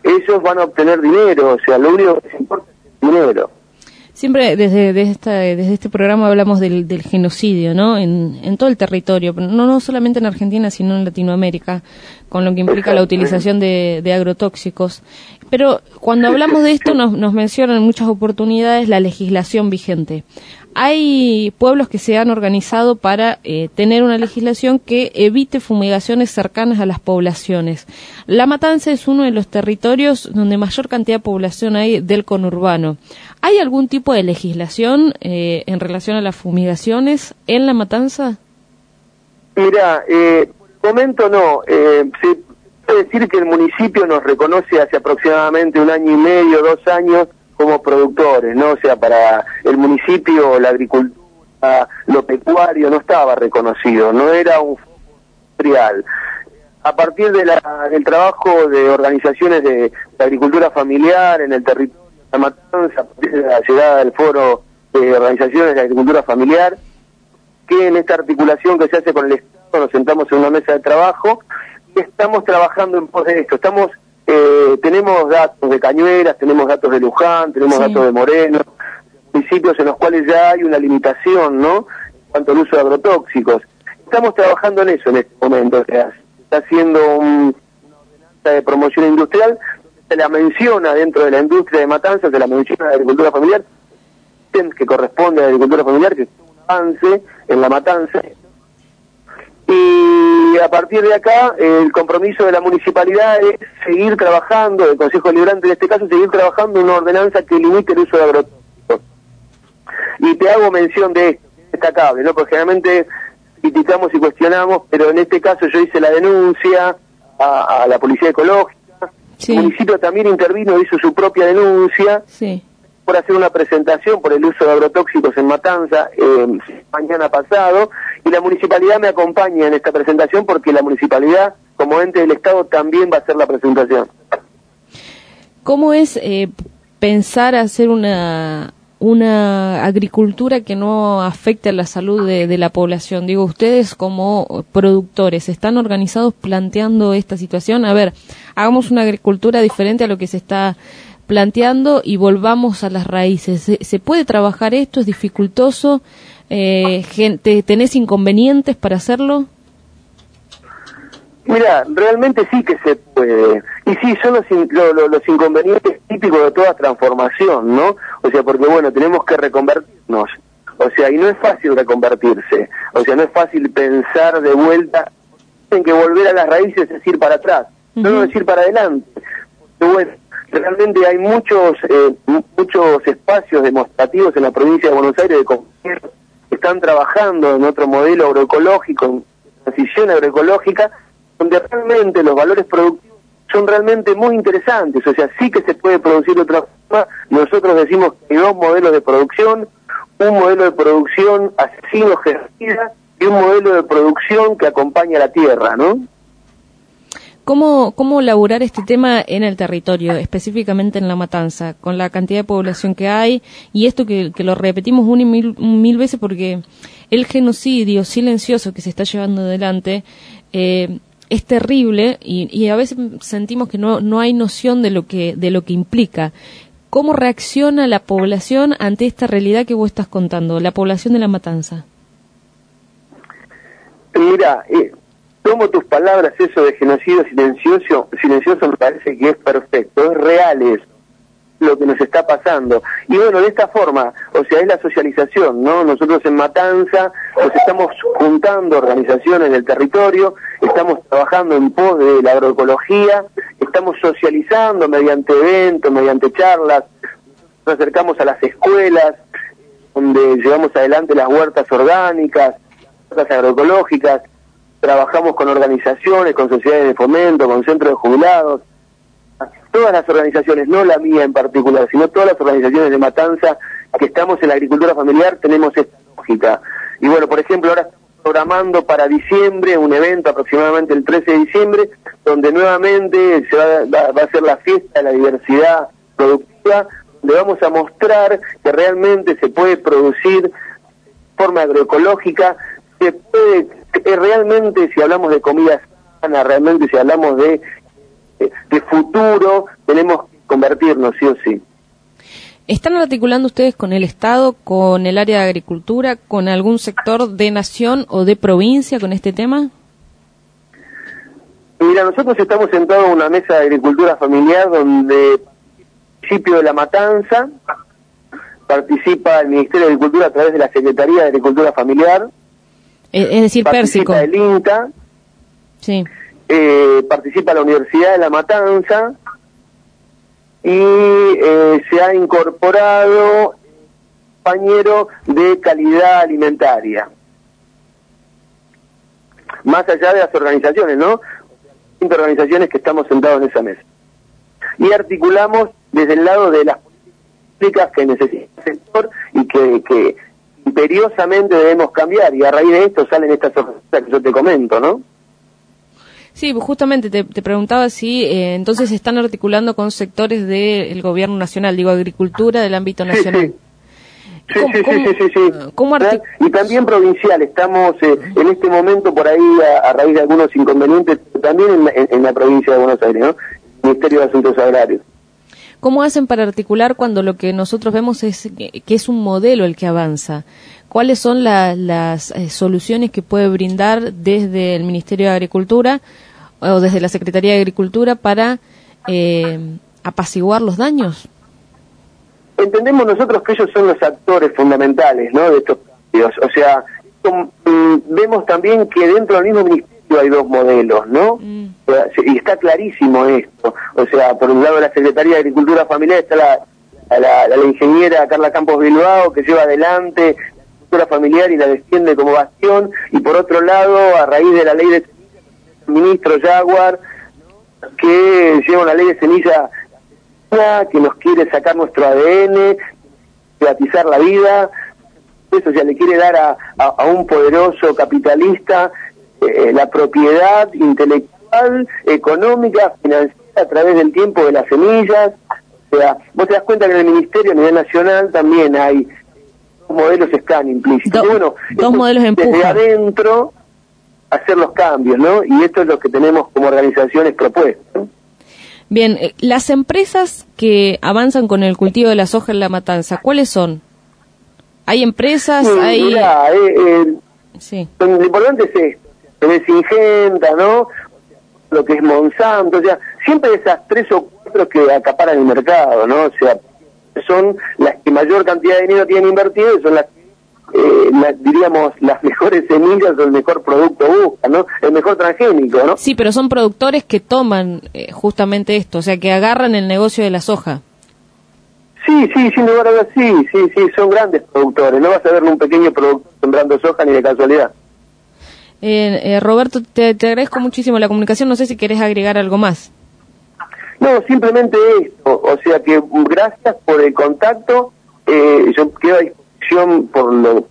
ellos van a obtener dinero, o sea, lo único que les importa es el dinero.
Siempre desde, desde, esta, desde este programa hablamos del, del genocidio, ¿no? En, en todo el territorio, no, no solamente en Argentina, sino en Latinoamérica, con lo que implica la utilización de, de agrotóxicos. Pero cuando hablamos de esto nos, nos mencionan en muchas oportunidades la legislación vigente. Hay pueblos que se han organizado para eh, tener una legislación que evite fumigaciones cercanas a las poblaciones. La Matanza es uno de los territorios donde mayor cantidad de población hay del conurbano. ¿Hay algún tipo de legislación eh, en relación a las fumigaciones en La Matanza?
Mira, eh, por el momento no. Eh, se puede decir que el municipio nos reconoce hace aproximadamente un año y medio, dos años, como productores, ¿no? O sea, para el municipio la agricultura, lo pecuario no estaba reconocido, no era un industrial. A partir de la, del trabajo de organizaciones de, de agricultura familiar en el territorio de La Matanza, a partir de la llegada del foro de organizaciones de agricultura familiar, que en esta articulación que se hace con el Estado nos sentamos en una mesa de trabajo y estamos trabajando en pos de esto. Estamos Eh, tenemos datos de Cañuelas, tenemos datos de Luján, tenemos sí. datos de Moreno, municipios en los cuales ya hay una limitación, ¿no?, en cuanto al uso de agrotóxicos. Estamos trabajando en eso en este momento, o sea, se está haciendo un, una ordenanza de promoción industrial, se la menciona dentro de la industria de Matanzas, se la menciona de agricultura familiar, que corresponde a la agricultura familiar, que es un avance en La Matanza. Y a partir de acá, el compromiso de la municipalidad es seguir trabajando, del Consejo Deliberante en este caso, seguir trabajando en una ordenanza que limite el uso de agrotóxicos. Y te hago mención de esto, que es destacable, ¿no? Porque generalmente criticamos y cuestionamos, pero en este caso yo hice la denuncia a, a la Policía Ecológica, sí. El municipio también intervino, hizo su propia denuncia, sí. por hacer una presentación por el uso de agrotóxicos en Matanza eh, mañana pasado, y la municipalidad me acompaña en esta presentación porque la municipalidad, como ente del Estado, también va a hacer la presentación.
¿Cómo es eh, pensar hacer una una agricultura que no afecte a la salud de, de la población? Digo, ustedes como productores, ¿están organizados planteando esta situación? A ver, hagamos una agricultura diferente a lo que se está planteando y volvamos a las raíces. ¿Se, se puede trabajar esto? ¿Es dificultoso? Eh, gente, ¿tenés inconvenientes para hacerlo?
Mira, realmente sí que se puede. Y sí, son los, lo, lo, los inconvenientes típicos de toda transformación, ¿no? O sea, porque bueno, tenemos que reconvertirnos. O sea, y no es fácil reconvertirse. O sea, no es fácil pensar de vuelta. Tienen que volver a las raíces, es ir para atrás, uh-huh. no es ir para adelante. Porque bueno, realmente hay muchos eh, muchos espacios demostrativos en la provincia de Buenos Aires de compañeros que están trabajando en otro modelo agroecológico, en transición agroecológica, donde realmente los valores productivos son realmente muy interesantes. O sea, sí que se puede producir de otra forma. Nosotros decimos que hay dos modelos de producción, un modelo de producción asesino genocida y un modelo de producción que acompaña a la tierra, ¿no?
¿Cómo, cómo laburar este tema en el territorio, específicamente en La Matanza, con la cantidad de población que hay? Y esto que, que lo repetimos una y mil, mil veces porque el genocidio silencioso que se está llevando adelante eh, es terrible y, y a veces sentimos que no, no hay noción de lo que, de lo que implica. ¿Cómo reacciona la población ante esta realidad que vos estás contando, la población de La Matanza?
Mira, eh... tomo tus palabras, eso de genocidio silencioso, silencioso me parece que es perfecto, es real eso, lo que nos está pasando. Y bueno, de esta forma, o sea, es la socialización, ¿no? Nosotros en Matanza nos estamos juntando organizaciones del territorio, estamos trabajando en pos de la agroecología, estamos socializando mediante eventos, mediante charlas, nos acercamos a las escuelas, donde llevamos adelante las huertas orgánicas, las huertas agroecológicas, trabajamos con organizaciones, con sociedades de fomento, con centros de jubilados, todas las organizaciones, no la mía en particular, sino todas las organizaciones de Matanza que estamos en la agricultura familiar tenemos esta lógica. Y bueno, por ejemplo, ahora estamos programando para diciembre un evento aproximadamente el trece de diciembre, donde nuevamente se va, va, va a ser la fiesta de la diversidad productiva, donde vamos a mostrar que realmente se puede producir de forma agroecológica, se puede... Eh, realmente si hablamos de comida sana, realmente si hablamos de de futuro, tenemos que convertirnos sí o sí.
¿Están articulando ustedes con el Estado, con el área de agricultura, con algún sector de nación o de provincia con este tema?
Mira, nosotros estamos sentados en una mesa de agricultura familiar donde el municipio de La Matanza participa el Ministerio de Agricultura a través de la Secretaría de Agricultura Familiar.
Es, es decir, Pérsico.
Participa el INTA.
Sí.
Eh, participa la Universidad de La Matanza. Y eh, se ha incorporado compañero de calidad alimentaria. Más allá de las organizaciones, ¿no? Cinco organizaciones que estamos sentados en esa mesa. Y articulamos desde el lado de las políticas que necesita el sector y que, que imperiosamente debemos cambiar. Y a raíz de esto salen estas ofertas que yo te comento, ¿no?
Sí, justamente te, te preguntaba si eh, entonces se están articulando con sectores del gobierno nacional, digo, agricultura del ámbito nacional.
Sí, sí, sí, sí, sí, sí, sí.
¿Cómo artic-
y también provincial, estamos eh, en este momento por ahí a, a raíz de algunos inconvenientes, también en, en, en la provincia de Buenos Aires, ¿no? Ministerio de Asuntos Agrarios.
¿Cómo hacen para articular cuando lo que nosotros vemos es que, que es un modelo el que avanza? ¿Cuáles son la, las eh, soluciones que puede brindar desde el Ministerio de Agricultura o desde la Secretaría de Agricultura para eh, apaciguar los daños?
Entendemos nosotros que ellos son los actores fundamentales, ¿no?, de estos cambios. O sea, com, mm, vemos también que dentro del mismo ministerio hay dos modelos, ¿no? Mm. O sea, y está clarísimo esto. O sea, por un lado de la Secretaría de Agricultura Familiar está la, la, la, la ingeniera Carla Campos Bilbao, que lleva adelante la agricultura familiar y la defiende como bastión, y por otro lado, a raíz de la ley de semillas, el ministro Jaguar, que lleva una ley de semilla que nos quiere sacar nuestro A D N, privatizar la vida, eso ya le quiere dar a, a, a un poderoso capitalista eh, la propiedad intelectual, económica, financiera a través del tiempo de las semillas. O sea, vos te das cuenta que en el Ministerio a nivel nacional también hay dos modelos que están implícitos.
Do,
y bueno,
dos modelos en
desde adentro hacer los cambios, ¿no? Y esto es lo que tenemos como organizaciones propuestas, ¿no?
Bien, eh, las empresas que avanzan con el cultivo de la soja en La Matanza, ¿cuáles son? ¿Hay empresas?
Sí,
hay...
Mirá, eh, eh,
sí.
Lo importante es esto, tenés Syngenta, ¿no? Lo que es Monsanto, o sea, siempre esas tres o cuatro que acaparan el mercado, ¿no? O sea, son las que mayor cantidad de dinero tienen invertido y son las Eh, la, diríamos, las mejores semillas o el mejor producto busca, ¿no? El mejor transgénico, ¿no?
Sí, pero son productores que toman eh, justamente esto, o sea, que agarran el negocio de la soja.
Sí, sí, sin lugar a dudas, sí, sí, sí, son grandes productores. No vas a ver un pequeño productor sembrando soja ni de casualidad.
Eh, eh, Roberto, te, te agradezco muchísimo la comunicación, no sé si querés agregar algo más.
No, simplemente esto, o sea que gracias por el contacto, eh, yo quedo a por lo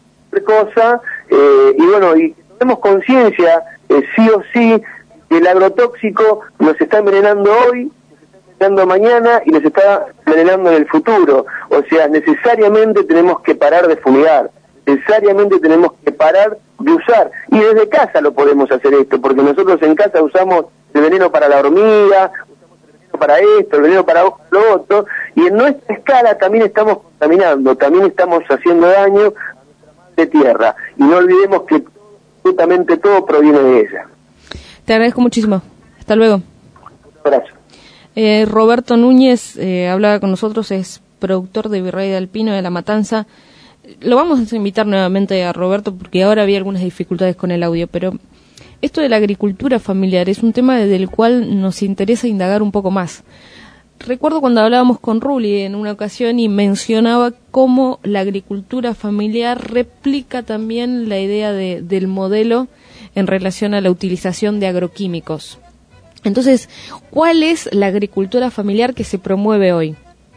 cosa eh, y bueno, y tenemos conciencia eh, sí o sí que el agrotóxico nos está envenenando hoy, nos está envenenando mañana y nos está envenenando en el futuro. O sea, necesariamente tenemos que parar de fumigar, necesariamente tenemos que parar de usar, y desde casa lo podemos hacer esto, porque nosotros en casa usamos el veneno para la hormiga, para esto, el veneno para lo otro, y en nuestra escala también estamos contaminando, también estamos haciendo daño a nuestra madre tierra, y no olvidemos que absolutamente todo proviene de ella.
Te agradezco muchísimo. Hasta luego.
Un abrazo.
Eh, Roberto Núñez eh, hablaba con nosotros, es productor de Virrey de Alpino de La Matanza. Lo vamos a invitar nuevamente a Roberto porque ahora había algunas dificultades con el audio, pero esto de la agricultura familiar es un tema del cual nos interesa indagar un poco más. Recuerdo cuando hablábamos con Ruli en una ocasión y mencionaba cómo la agricultura familiar replica también la idea de, del modelo en relación a la utilización de agroquímicos. Entonces, ¿cuál es la agricultura familiar que se promueve hoy?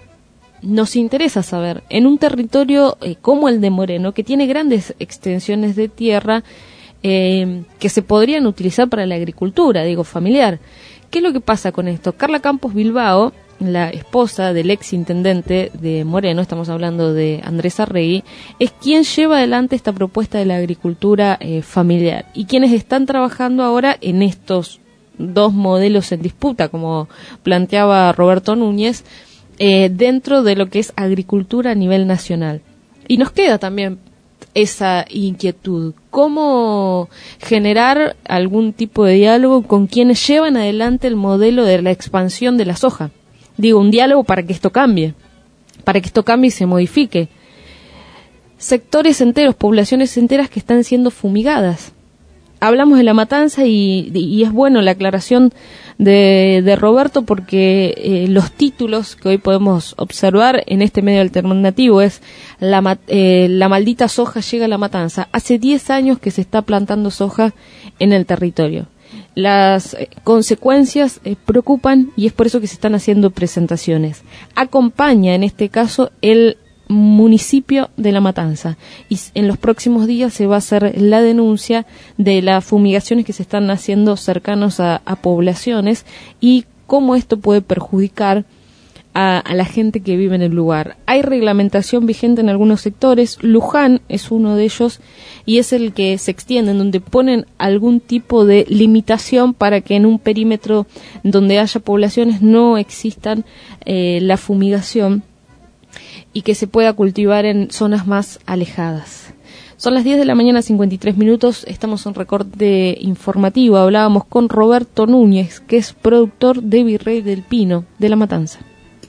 Nos interesa saber, en un territorio eh, como el de Moreno, que tiene grandes extensiones de tierra, Eh, que se podrían utilizar para la agricultura, digo, familiar. ¿Qué es lo que pasa con esto? Carla Campos Bilbao, la esposa del ex intendente de Moreno, estamos hablando de Andrés Arregui, es quien lleva adelante esta propuesta de la agricultura eh, familiar y quienes están trabajando ahora en estos dos modelos en disputa, como planteaba Roberto Núñez, eh, dentro de lo que es agricultura a nivel nacional. Y nos queda también esa inquietud, cómo generar algún tipo de diálogo con quienes llevan adelante el modelo de la expansión de la soja. Digo, un diálogo para que esto cambie, para que esto cambie y se modifique. Sectores enteros, poblaciones enteras que están siendo fumigadas. Hablamos de La Matanza y, y es bueno la aclaración de, de Roberto, porque eh, los títulos que hoy podemos observar en este medio alternativo es la, eh, la maldita soja llega a La Matanza. Hace diez años que se está plantando soja en el territorio. Las eh, consecuencias eh, preocupan y es por eso que se están haciendo presentaciones. Acompaña en este caso el municipio de La Matanza y en los próximos días se va a hacer la denuncia de las fumigaciones que se están haciendo cercanos a, a poblaciones y cómo esto puede perjudicar a, a la gente que vive en el lugar. Hay reglamentación vigente en algunos sectores, Luján es uno de ellos y es el que se extiende, en donde ponen algún tipo de limitación para que en un perímetro donde haya poblaciones no existan eh, la fumigación y que se pueda cultivar en zonas más alejadas. Son las diez de la mañana, cincuenta y tres minutos, estamos en recorte informativo. Hablábamos con Roberto Núñez, que es productor de Virrey del Pino, de La Matanza.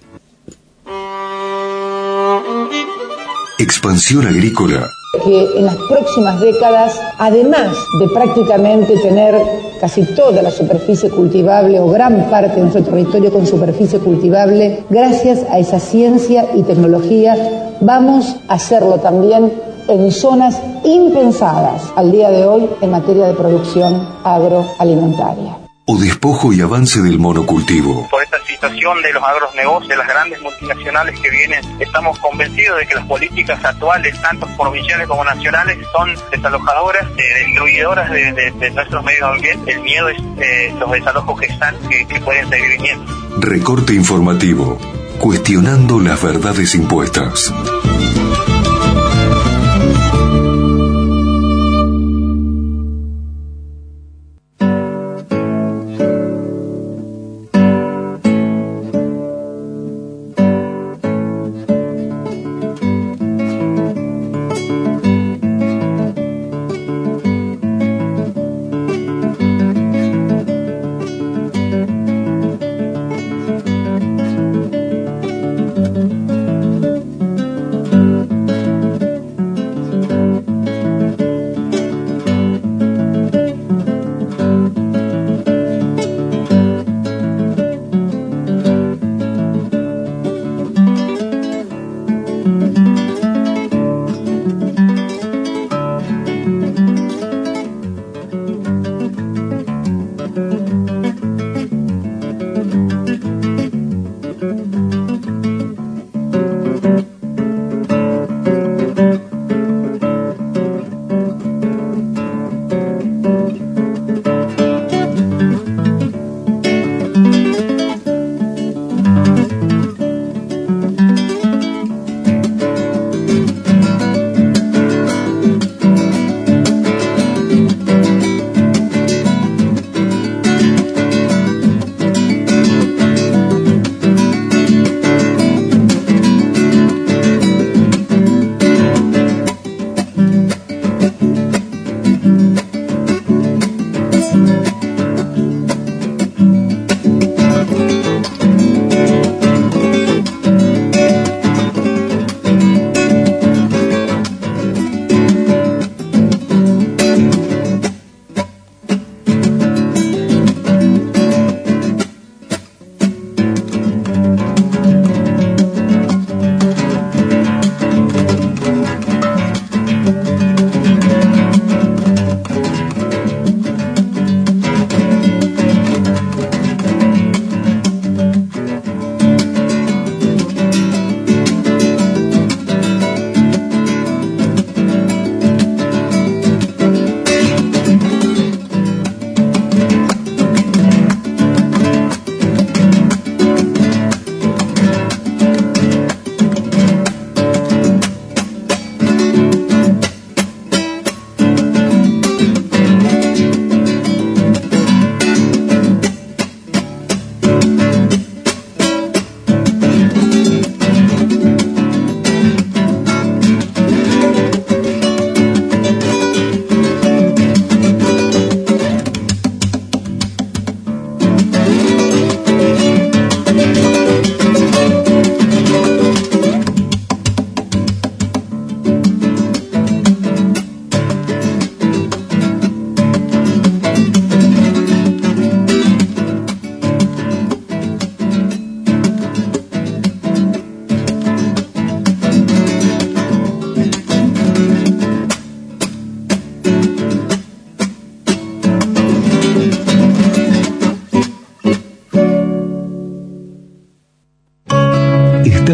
Expansión agrícola.
Que en las próximas décadas, además de prácticamente tener casi toda la superficie cultivable o gran parte de nuestro territorio con superficie cultivable, gracias a esa ciencia y tecnología, vamos a hacerlo también en zonas impensadas al día de hoy en materia de producción agroalimentaria.
O despojo y avance del monocultivo.
Por esta situación de los agronegocios, de las grandes multinacionales que vienen, estamos convencidos de que las políticas actuales, tanto provinciales como nacionales, son desalojadoras, eh, destruidoras de, de, de nuestros medios ambientes. El miedo es eh, los desalojos que están, que, que pueden seguir viniendo.
Recorte informativo, cuestionando las verdades impuestas.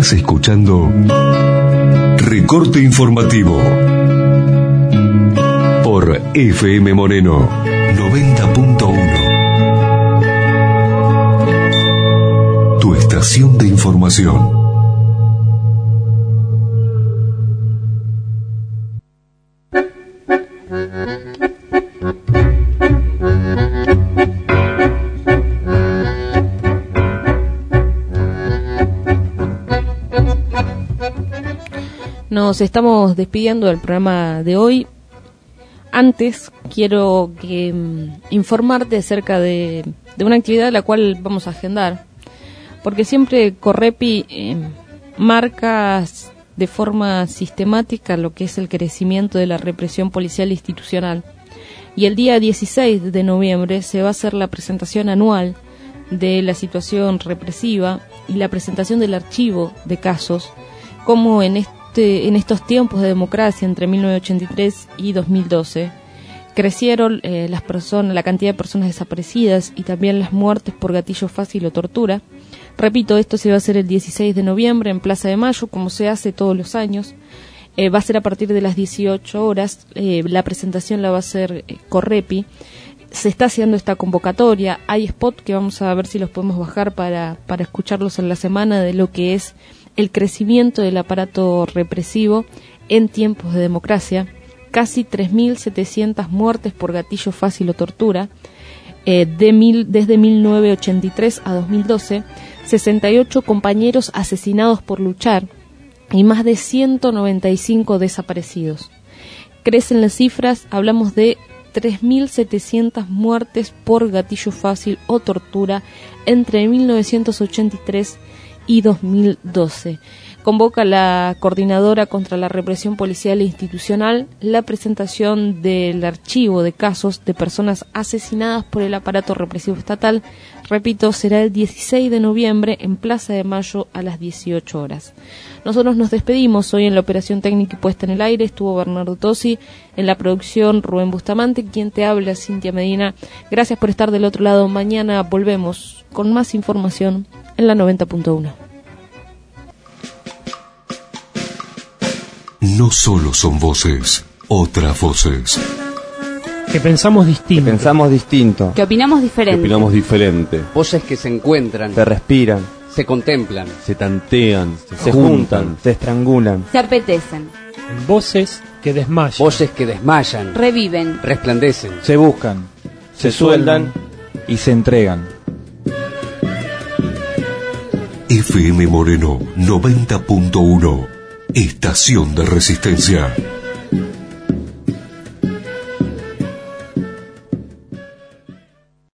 Estás escuchando Recorte Informativo por F M Moreno noventa punto uno. Tu estación de información.
Nos estamos despidiendo del programa de hoy. Antes quiero que, um, informarte acerca de, de una actividad a la cual vamos a agendar, porque siempre Correpi eh, marca de forma sistemática lo que es el crecimiento de la represión policial institucional. Y el día dieciséis de noviembre se va a hacer la presentación anual de la situación represiva y la presentación del archivo de casos, como en este en estos tiempos de democracia entre mil novecientos ochenta y tres y dos mil doce crecieron eh, las personas, la cantidad de personas desaparecidas y también las muertes por gatillo fácil o tortura. Repito, esto se va a hacer el dieciséis de noviembre en Plaza de Mayo, como se hace todos los años. Eh, va a ser a partir de las dieciocho horas. Eh, la presentación la va a hacer eh, Correpi. Se está haciendo esta convocatoria. Hay spot que vamos a ver si los podemos bajar para, para escucharlos en la semana, de lo que es el crecimiento del aparato represivo en tiempos de democracia. Casi tres mil setecientas muertes por gatillo fácil o tortura, eh, de mil, desde mil novecientos ochenta y tres a dos mil doce, sesenta y ocho compañeros asesinados por luchar y más de ciento noventa y cinco desaparecidos. Crecen las cifras, hablamos de tres mil setecientas muertes por gatillo fácil o tortura entre mil novecientos ochenta y tres y dos mil doce. Convoca la Coordinadora contra la Represión Policial e Institucional la presentación del archivo de casos de personas asesinadas por el aparato represivo estatal. Repito, será el dieciséis de noviembre en Plaza de Mayo a las dieciocho horas. Nosotros nos despedimos. Hoy en la operación técnica y puesta en el aire estuvo Bernardo Tosi, en la producción Rubén Bustamante, quien te habla, Cintia Medina. Gracias por estar del otro lado. Mañana volvemos con más información en la noventa punto uno.
No solo son voces, otras voces.
Que pensamos distinto. Que pensamos distinto.
Que opinamos diferente.
Que opinamos diferente.
Voces que se encuentran.
Se respiran.
Se contemplan.
Se tantean. Se, se juntan, juntan. Se estrangulan.
Se apetecen.
Voces que desmayan.
Voces que desmayan.
Reviven.
Resplandecen.
Se buscan. Se, se sueldan. Y se entregan.
F M Moreno noventa punto uno. Estación de Resistencia.